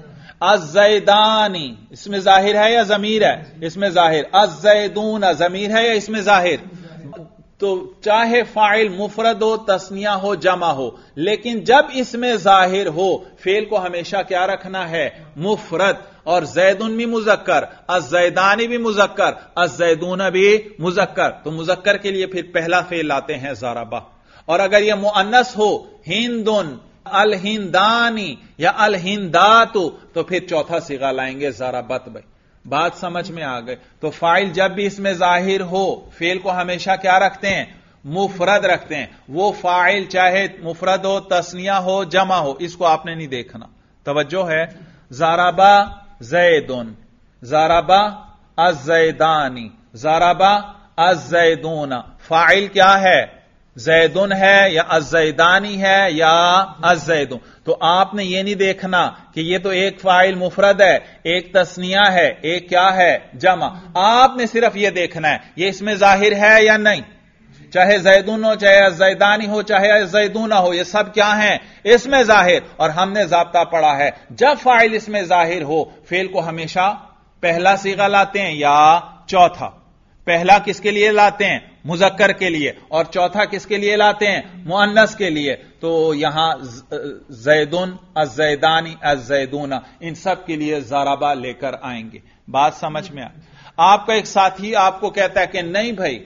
الزیدانی اس میں ظاہر ہے یا ضمیر ہے؟ اس میں ظاہر۔ الزیدون ضمیر ہے یا اس میں ظاہر؟ تو چاہے فاعل مفرد ہو، تثنیہ ہو، جمع ہو، لیکن جب اس میں ظاہر ہو فعل کو ہمیشہ کیا رکھنا ہے؟ مفرد، اور زیدن بھی مذکر، الزیدانی بھی مذکر، الزیدون بھی مذکر، تو مذکر کے لیے پھر پہلا فعل لاتے ہیں ضربا۔ اور اگر یہ مؤنث ہو، ہندن، الہندانی یا الہندات، تو پھر چوتھا صیغہ لائیں گے ضربت۔ بھائی بات سمجھ میں آ گئی؟ تو فاعل جب بھی اس میں ظاہر ہو فعل کو ہمیشہ کیا رکھتے ہیں؟ مفرد رکھتے ہیں، وہ فاعل چاہے مفرد ہو، تثنیہ ہو، جمع ہو، اس کو آپ نے نہیں دیکھنا۔ توجہ ہے؟ ضربا زیدن، ضربا الزیدانی، ضربا الزیدون، فاعل کیا ہے؟ زیدن ہے یا الزیدانی ہے یا الزیدون۔ تو آپ نے یہ نہیں دیکھنا کہ یہ تو ایک فاعل مفرد ہے، ایک تثنیہ ہے، ایک کیا ہے؟ جمع۔ آپ نے صرف یہ دیکھنا ہے یہ اس میں ظاہر ہے یا نہیں، چاہے زیدن ہو، چاہے الزیدانی ہو، چاہے الزیدون ہو، یہ سب کیا ہیں؟ اس میں ظاہر۔ اور ہم نے ضابطہ پڑھا ہے جب فاعل اس میں ظاہر ہو فعل کو ہمیشہ پہلا صیغہ لاتے ہیں یا چوتھا۔ پہلا کس کے لیے لاتے ہیں؟ مذکر کے لیے، اور چوتھا کس کے لیے لاتے ہیں؟ مؤنث کے لیے۔ تو یہاں زیدن، الزیدانی، الزیدون، ان سب کے لیے ضربا لے کر آئیں گے۔ بات سمجھ میں آپ کا ایک ساتھی آپ کو کہتا ہے کہ نہیں بھائی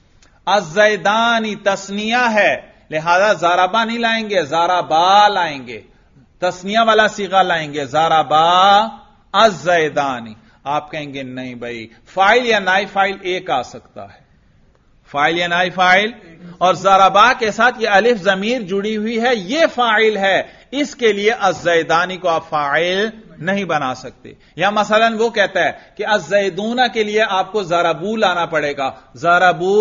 الزیدانی تثنیہ ہے لہذا ضربا نہیں لائیں گے، ضربا لائیں گے، تثنیہ والا صیغہ لائیں گے، ضربا الزیدانی۔ آپ کہیں گے نہیں بھائی فاعل یا نائب فاعل ایک آ سکتا ہے، فاعل یا نائب فاعل، اور ضربا کے ساتھ یہ الف ضمیر جڑی ہوئی ہے، یہ فاعل ہے، اس کے لیے الزیدانی کو آپ فاعل نہیں بنا سکتے۔ یا مثلا وہ کہتا ہے کہ الزیدون کے لیے آپ کو ضربو لانا پڑے گا، ضربو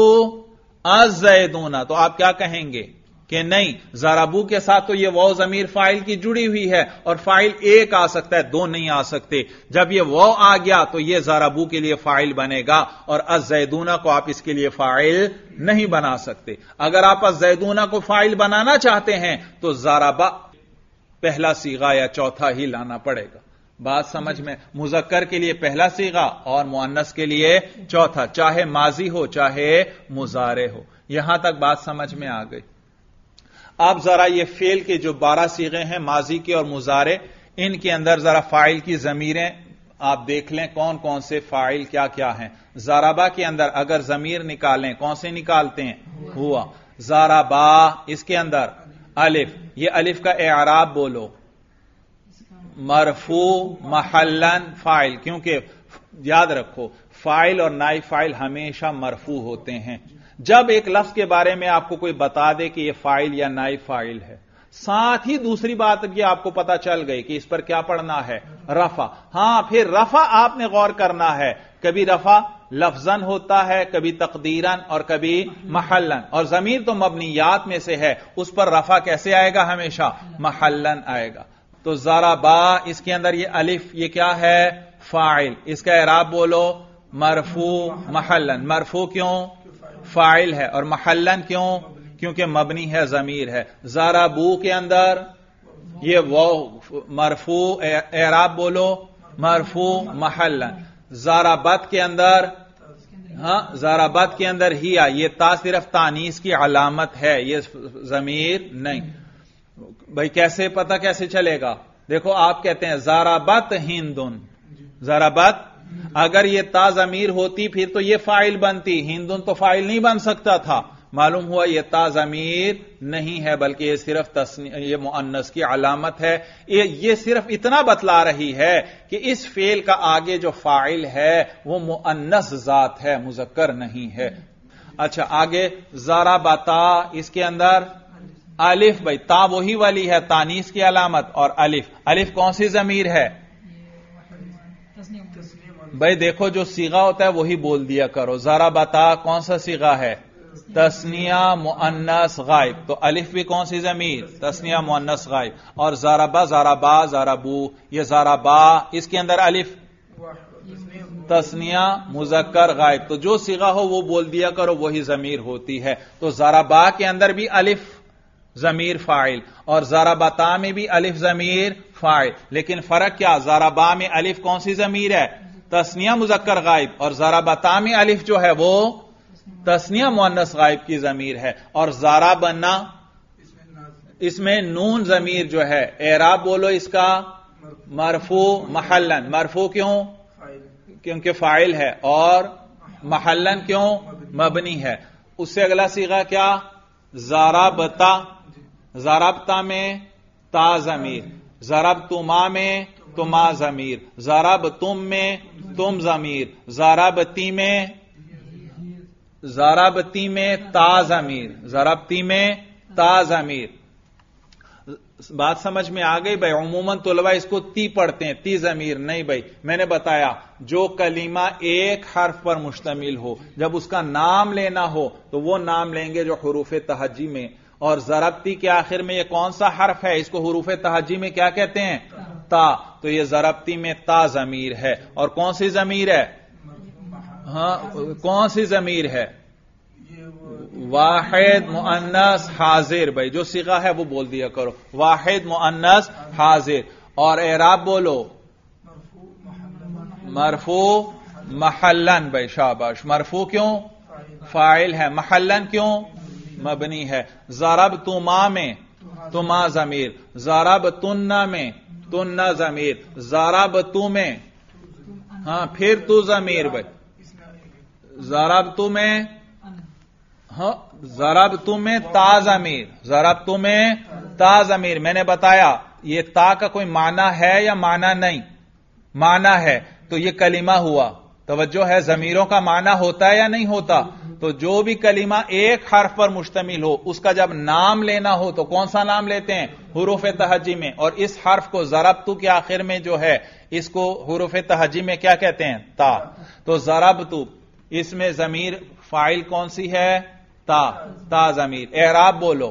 الزیدون، تو آپ کیا کہیں گے کہ نہیں، ضربو کے ساتھ تو یہ واو ضمیر فاعل کی جڑی ہوئی ہے اور فاعل ایک آ سکتا ہے، دو نہیں آ سکتے۔ جب یہ واو آ گیا تو یہ ضربو کے لیے فاعل بنے گا، اور الزیدون کو آپ اس کے لیے فاعل نہیں بنا سکتے۔ اگر آپ الزیدون کو فاعل بنانا چاہتے ہیں تو ضربا پہلا صیغہ یا چوتھا ہی لانا پڑے گا۔ بات سمجھ میں؟ مذکر کے لیے پہلا صیغہ اور مؤنث کے لیے چوتھا، چاہے ماضی ہو چاہے مضارع ہو۔ یہاں تک بات سمجھ میں آ گئی؟ اب ذرا یہ فعل کے جو 12 صیغے ہیں ماضی کے اور مضارع، ان کے اندر ذرا فاعل کی ضمیریں آپ دیکھ لیں کون کون سے فاعل کیا کیا ہیں۔ ضربا کے اندر اگر ضمیر نکالیں کون سے نکالتے ہیں؟ ہوا۔ ضربا اس کے اندر الف، یہ الف کا اعراب بولو، مرفوع محلن فاعل، کیونکہ یاد رکھو فاعل اور نائب فاعل ہمیشہ مرفوع ہوتے ہیں. جب ایک لفظ کے بارے میں آپ کو کوئی بتا دے کہ یہ فاعل یا نائب فاعل ہے، ساتھ ہی دوسری بات یہ آپ کو پتا چل گئی کہ اس پر کیا پڑھنا ہے، رفع. ہاں پھر رفع آپ نے غور کرنا ہے، کبھی رفع لفظاً ہوتا ہے، کبھی تقدیراً اور کبھی محلاً، اور ضمیر تو مبنیات میں سے ہے، اس پر رفع کیسے آئے گا؟ ہمیشہ محلاً آئے گا. تو ضربا اس کے اندر یہ الف یہ کیا ہے؟ فاعل. اس کا اعراب بولو مرفوع محلاً. مرفوع کیوں؟ فاعل ہے. اور محلاً کیوں؟ کیونکہ مبنی ہے، ضمیر ہے. ضربو کے اندر یہ مرفوع، اعراب بولو مرفوع محلاً. ضربت کے اندر، ہاں ضربت کے اندر ہی یہ تا صرف تانیث کی علامت ہے، یہ ضمیر نہیں. بھائی کیسے پتہ کیسے چلے گا؟ دیکھو آپ کہتے ہیں ضربت ہندن، ضربت اگر یہ تا ضمیر ہوتی پھر تو یہ فاعل بنتی، ہندن تو فاعل نہیں بن سکتا تھا. معلوم ہوا یہ تا ضمیر نہیں ہے بلکہ یہ صرف یہ مؤنث کی علامت ہے. یہ صرف اتنا بتلا رہی ہے کہ اس فعل کا آگے جو فاعل ہے وہ مؤنث ذات ہے، مذکر نہیں ہے. اچھا آگے ضربتا، اس کے اندر الف. بھائی تا وہی والی ہے تانیث کی علامت، اور الف، الف کون سی ضمیر ہے؟ بھائی دیکھو جو صیغہ ہوتا ہے وہی بول دیا کرو. ضربتا کون سا صیغہ ہے؟ تثنیہ مؤنث غائب. تو الف بھی کون سی ضمیر؟ تثنیہ مؤنث غائب. اور ضربا، ضربا، ضربو، یہ ضربا اس کے اندر الف تثنیہ مذکر غائب. تو جو صیغہ ہو وہ بول دیا کرو، وہی ضمیر ہوتی ہے. تو ضربا کے اندر بھی الف ضمیر فاعل، اور ضربتا میں بھی الف ضمیر فاعل. لیکن فرق کیا؟ ضربا میں الف کون سی ضمیر ہے؟ تثنیہ مذکر غائب. اور ضربتا میں الف جو ہے وہ تثنیہ مؤنث غائب کی ضمیر ہے. اور ضربنا اس میں نون ضمیر جو ہے، اعراب بولو اس کا مرفوع محلاً. مرفوع کیوں؟ کیونکہ فاعل ہے. اور محلاً کیوں؟ مبنی ہے. اس سے اگلا صیغہ کیا؟ ضربتا. ضربتا میں تا ضمیر، ضربتما میں تما ضمیر، ضربتم میں تم ضمیر، ضربتی میں تا ضمیر، ضربتی میں تا ضمیر. بات سمجھ میں آ گئی؟ بھائی عموماً طلبہ اس کو تی پڑھتے ہیں، تی ضمیر نہیں. بھائی میں نے بتایا جو کلمہ ایک حرف پر مشتمل ہو، جب اس کا نام لینا ہو تو وہ نام لیں گے جو حروف تہجی میں. اور ضربتی کے آخر میں یہ کون سا حرف ہے؟ اس کو حروف تہجی میں کیا کہتے ہیں؟ تا. تو یہ ضربتی میں تا ضمیر ہے. اور کون سی ضمیر ہے؟ ہاں کون سی ضمیر ہے؟ واحد مؤنث حاضر. بھائی جو صیغہ ہے وہ بول دیا کرو، واحد مؤنث حاضر. اور اعراب بولو مرفوع محلاً. بھائی شاباش. مرفوع کیوں؟ فاعل ہے. محلاً کیوں؟ مبنی ہے. ضربتما میں تما ضمیر، ضربتن میں تن ضمیر، ضربتو میں ہاں پھر تو ضمیر. بھائی ضربتو میں، ہاں ضربتو میں تا ضمیر، ضربتو میں تا ضمیر. میں نے بتایا یہ تا کا کوئی معنی ہے یا معنی نہیں؟ معنی ہے. تو یہ کلمہ ہوا. توجہ ہے، ضمیروں کا معنی ہوتا ہے یا نہیں ہوتا؟ تو جو بھی کلمہ ایک حرف پر مشتمل ہو اس کا جب نام لینا ہو تو کون سا نام لیتے ہیں؟ حروف تہجی میں. اور اس حرف کو ضربتو کے آخر میں جو ہے اس کو حروف تہجی میں کیا کہتے ہیں؟ تا. تو ضربتو اس میں ضمیر فاعل کون سی ہے؟ تا. تا ضمیر. اعراب بولو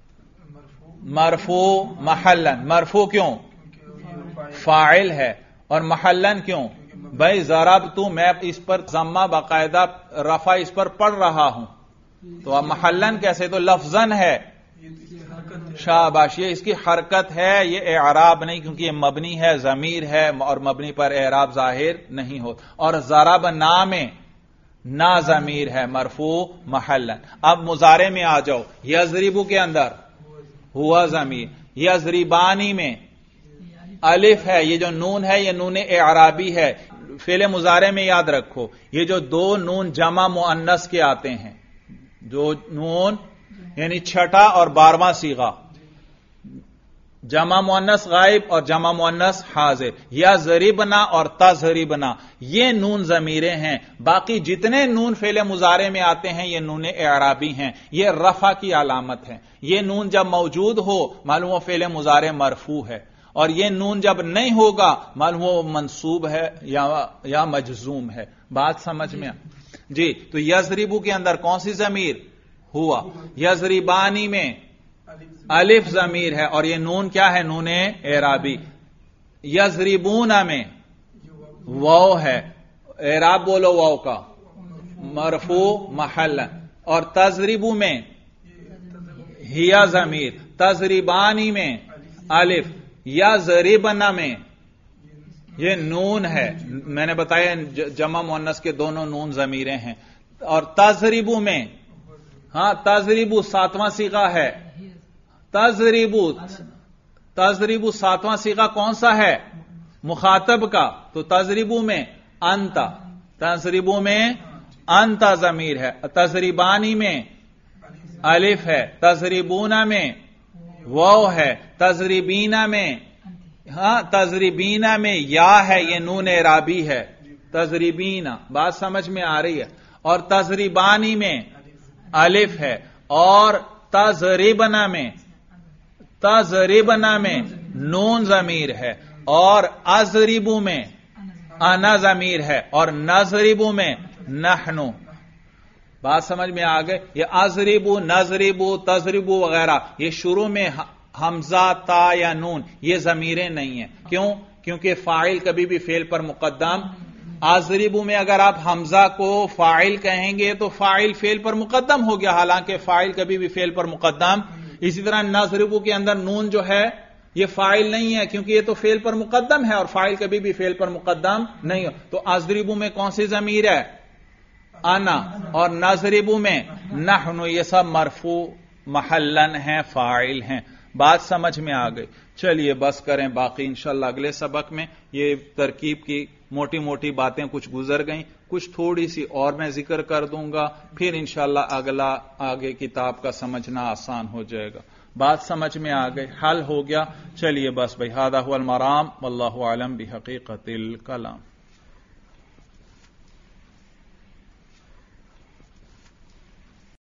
مرفوع محلاً. مرفوع کیوں؟ فاعل ہے. اور محلاً کیوں؟ بھائی ضربتو میں اس پر ضمہ باقاعدہ رفع اس پر پڑھ رہا ہوں، تو اب محلاً کیسے؟ تو لفظاً ہے. شاباش. یہ اس کی حرکت ہے، یہ اعراب نہیں، کیونکہ یہ مبنی ہے، ضمیر ہے، اور مبنی پر اعراب ظاہر نہیں ہو. اور ضربنا میں نا ضمیر ہے، مرفوع محلاً. اب مضارع میں آ جاؤ. یضربو کے اندر ہوا ضمیر. یضربانی میں الف ہے، یہ جو نون ہے یہ نون اعرابی ہے. فعل مضارع میں یاد رکھو یہ جو دو نون جمع مؤنث کے آتے ہیں، جو نون یعنی چھٹا اور 12واں صیغہ، जमा मुअन्नस गायब और जमा मुअन्नस हाजिर, या ज़रिबना और तज़रिबना, ये नून ज़मीरें हैं। बाकी जितने नून फेले मुजारे में आते हैं ये नून एराबी हैं, ये रफा की अलामत है। ये नून जब मौजूद हो मालूम हो फेले मुजारे मरफू है, और ये नून जब नहीं होगा मालूम हो मंसूब है या मजजूम है। बात समझ में जी। तो यज़रिबू के अंदर कौन सी ज़मीर? हुआ। यज़रिबानी में अलिफ ज़मीर है और ये नून क्या है? नून एराबी। यज़रिबूना में वाव है, एराब बोलो वाव का, मरफू महल्लन। और तज़रिबू में हिया ज़मीर, तज़रिबानी में अलिफ, या ज़रिबना में ये नून है। मैंने बताया जमा मुअन्नस के दोनों नून ज़मीरें हैं। और तज़रिबू में, हां तज़रिबू सातवां सीगा है। तज़रिबू सातवां सीगा कौन सा है? मुखातब का। तो तज़रिबू में अंता, तज़रिबू में अंता ज़मीर है। तज़रिबानी में अलिफ है, तज़रिबूना में वाव है, तज़रिबीना में, हां तज़रिबीना में या है, ये नून एराबी है। तज़रिबीना, बात समझ में आ रही है। और तज़रिबानी में अलिफ है। और तज़रिबना में नून ज़मीर है। और अज़रिबू में अना ज़मीर है। और नज़रिबू में नहनु। बात समझ में आ गए? ये अज़रिबू, नज़रिबू, तज़रिबू वगैरह ये शुरू में हमजा, ता या नून ये ज़मीरें नहीं है। क्यों? क्योंकि फाइल कभी भी फेल पर मुकद्दम। अज़रिबू में अगर आप हमजा को फाइल कहेंगे तो फाइल फेल पर मुकद्दम हो गया, हालांकि फाइल कभी भी फेल पर मुकद्दम। इसी तरह नज़रिबू के अंदर नून जो है ये फाइल नहीं है, क्योंकि ये तो फेल पर मुकद्दम है और फाइल कभी भी फेल पर मुकद्दम नहीं हो। तो अज़रिबू में कौन सी ज़मीर है? अना। और नज़रिबू में नहनु, ये सब मरफू महल्लन हैं, फाइल हैं। बात समझ में आ गई? चलिए बस करें, बाकी इंशाअल्लाह अगले सबक में। ये तरकीब की मोटी मोटी बातें कुछ गुजर गईं, कुछ थोड़ी सी और मैं जिक्र कर दूंगा, फिर इंशाअल्लाह अगला आगे किताब का समझना आसान हो जाएगा। बात समझ में आ गई? हल हो गया? चलिए बस भाई, हादा हुवल मराम, वल्लाहु आलम बिहकीकतिल कलाम।